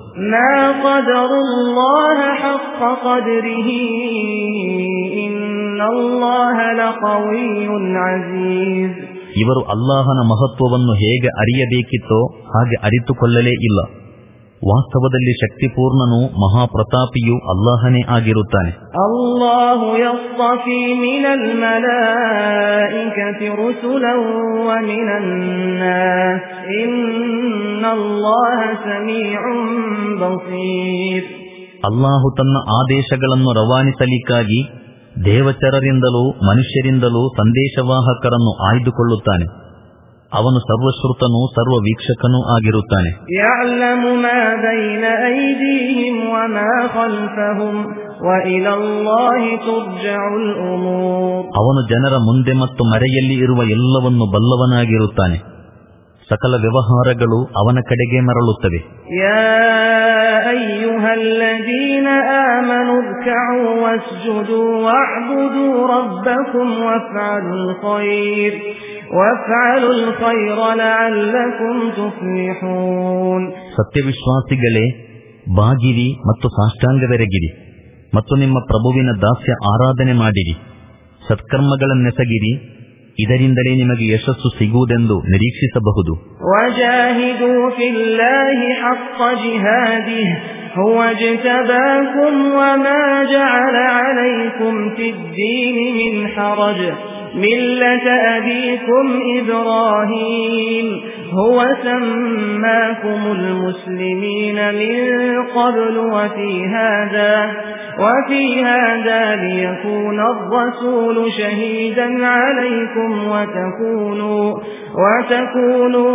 Speaker 2: ಇವರು ಅಲ್ಲಾಹನ ಮಹತ್ವವನ್ನು ಹೇಗೆ ಅರಿಯಬೇಕಿತ್ತೋ ಹಾಗೆ ಅರಿತುಕೊಳ್ಳಲೇ ಇಲ್ಲ. ವಾಸ್ತವದಲ್ಲಿ ಶಕ್ತಿಪೂರ್ಣನೂ ಮಹಾಪ್ರತಾಪಿಯೂ ಅಲ್ಲಾಹನೇ ಆಗಿರುತ್ತಾನೆ.
Speaker 1: ಅಲ್ಲಾಹು ಯಸ್ತಫೀ ಮಿನಲ್ ಮಲಾಯಿಕತಿ ರುಸುಲನ್ ವ ಮಿನನ್ ನಾಸ್ ಇನ್ನಲ್ಲಾಹ ಸಮೀಉನ್ ಬಸೀರ್.
Speaker 2: ಅಲ್ಲಾಹು ತನ್ನ ಆದೇಶಗಳನ್ನು ರವಾನಿಸಲಿಕ್ಕಾಗಿ ದೇವಚರರಿಂದಲೂ ಮನುಷ್ಯರಿಂದಲೂ ಸಂದೇಶವಾಹಕರನ್ನು ಆಯ್ದುಕೊಳ್ಳುತ್ತಾನೆ. ಅವನು ಸರ್ವಶ್ರುತನೂ ಸರ್ವ ವೀಕ್ಷಕನೂ ಆಗಿರುತ್ತಾನೆ.
Speaker 1: ಯಅಲಮು ಮಾ ಬೈನ ಐದೀಹಿಂ ವ ಮಾ ಖಲ್ಫಹುಂ ವ ಇಲಲ್ಲಾಹಿ ತುರ್ಜಉಲ್ ಉಮೂರ್.
Speaker 2: ಅವನು ಜನರ ಮುಂದೆ ಮತ್ತು ಮರೆಯಲ್ಲಿ ಇರುವ ಎಲ್ಲವನ್ನು ಬಲ್ಲವನಾಗಿರುತ್ತಾನೆ. ಸಕಲ ವ್ಯವಹಾರಗಳು ಅವನ ಕಡೆಗೆ ಮರಳುತ್ತವೆ.
Speaker 1: ಯಾ ಅಯ್ಯುಹಲ್ಲದೀನ ಆಮನು ರ್ಕಉ ವಸ್ಜುದು ವಅಬ್ದುದು ರಬ್ಬಕುಂ ವಫ್ಅಲುಲ್ ಖೈರ್ ವಫ್ಅಲುಲ್ ಖೈರ ಲಅಲ್ಲಕುಂ ತುಫ್ಲಿಹೂನ್.
Speaker 2: ಸತ್ಯವಿಶ್ವಾಸಿಗಳೇ, ಬಾಗಿರಿ ಮತ್ತು ಸಾಷ್ಟಾಂಗವೆರಗಿರಿ ಮತ್ತು ನಿಮ್ಮ ಪ್ರಭುವಿನ ದಾಸ್ಯ ಆರಾಧನೆ ಮಾಡಿರಿ. ಸತ್ಕರ್ಮಗಳನ್ನೆಸಗಿರಿ, ಇದರಿಂದಲೇ ನಿಮಗೆ ಯಶಸ್ಸು ಸಿಗುವುದೆಂದು ನಿರೀಕ್ಷಿಸಬಹುದು.
Speaker 1: ವಜಾಹಿದು ಫಿಲ್ಲಾಹಿ ಹಕ್ಕ ಜಿಹಾದಿಹಿ ಹುವ ಜ್ತಬಾಕುಂ ವಮಾ ಜಅಲ ಅಲೈಕುಂ ಫಿದ್ದೀನಿ ಮಿನ್ ಹರಜ್ ಮಿಲ್ಲತ ಅಬೀಕುಂ ಇಬ್ರಾಹೀಮ್ ಹುವ ಸಮ್ಮಾಕುಮುಲ್ ಮುಸ್ಲಿಮೀನ ಮಿನ್ क़ब्लु ವಫೀ ಹಾದಾ وفي هذا ليكون الرسول شهيدا عليكم وتكونوا وتكونوا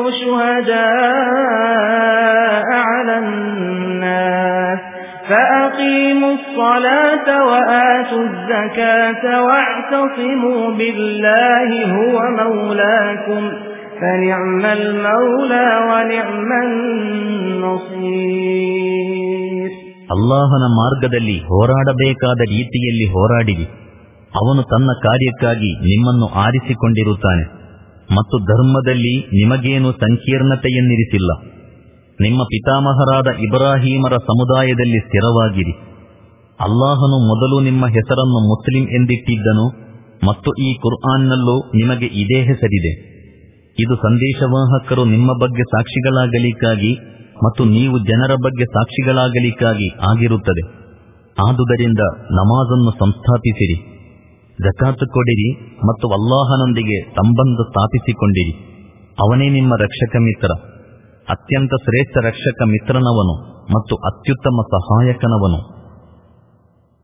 Speaker 1: شهداء على الناس فأقيموا الصلاة وآتوا الزكاة واعتصموا بالله هو مولاكم فنعم المولى ونعم النصير.
Speaker 2: ಅಲ್ಲಾಹನ ಮಾರ್ಗದಲ್ಲಿ ಹೋರಾಡಬೇಕಾದ ರೀತಿಯಲ್ಲಿ ಹೋರಾಡಿರಿ. ಅವನು ತನ್ನ ಕಾರ್ಯಕ್ಕಾಗಿ ನಿಮ್ಮನ್ನು ಆರಿಸಿಕೊಂಡಿರುತ್ತಾನೆ. ಮತ್ತು ಧರ್ಮದಲ್ಲಿ ನಿಮಗೇನು ಸಂಕೀರ್ಣತೆಯನ್ನಿರಿಸಿಲ್ಲ. ನಿಮ್ಮ ಪಿತಾಮಹರಾದ ಇಬ್ರಾಹೀಮರ ಸಮುದಾಯದಲ್ಲಿ ಸ್ಥಿರವಾಗಿರಿ. ಅಲ್ಲಾಹನು ಮೊದಲು ನಿಮ್ಮ ಹೆಸರನ್ನು ಮುಸ್ಲಿಂ ಎಂದಿಟ್ಟಿದ್ದನು ಮತ್ತು ಈ ಕುರ್ಆನ್ನಲ್ಲೂ ನಿಮಗೆ ಇದೇ ಹೆಸರಿದೆ. ಇದು ಸಂದೇಶವಾಹಕರು ನಿಮ್ಮ ಬಗ್ಗೆ ಸಾಕ್ಷಿಗಳಾಗಲಿಕ್ಕಾಗಿ ಮತ್ತು ನೀವು ಜನರ ಬಗ್ಗೆ ಸಾಕ್ಷಿಗಳಾಗಲಿಕ್ಕಾಗಿ ಆಗಿರುತ್ತದೆ. ಆದುದರಿಂದ ನಮಾಜನ್ನು ಸಂಸ್ಥಾಪಿಸಿರಿ, ಜಕಾತ್ ಕೊಡಿರಿ ಮತ್ತು ಅಲ್ಲಾಹನೊಂದಿಗೆ ಸಂಬಂಧ ಸ್ಥಾಪಿಸಿಕೊಂಡಿರಿ. ಅವನೇ ನಿಮ್ಮ ರಕ್ಷಕ ಮಿತ್ರ, ಅತ್ಯಂತ ಶ್ರೇಷ್ಠ ರಕ್ಷಕ ಮಿತ್ರನವನು ಮತ್ತು ಅತ್ಯುತ್ತಮ ಸಹಾಯಕನವನು.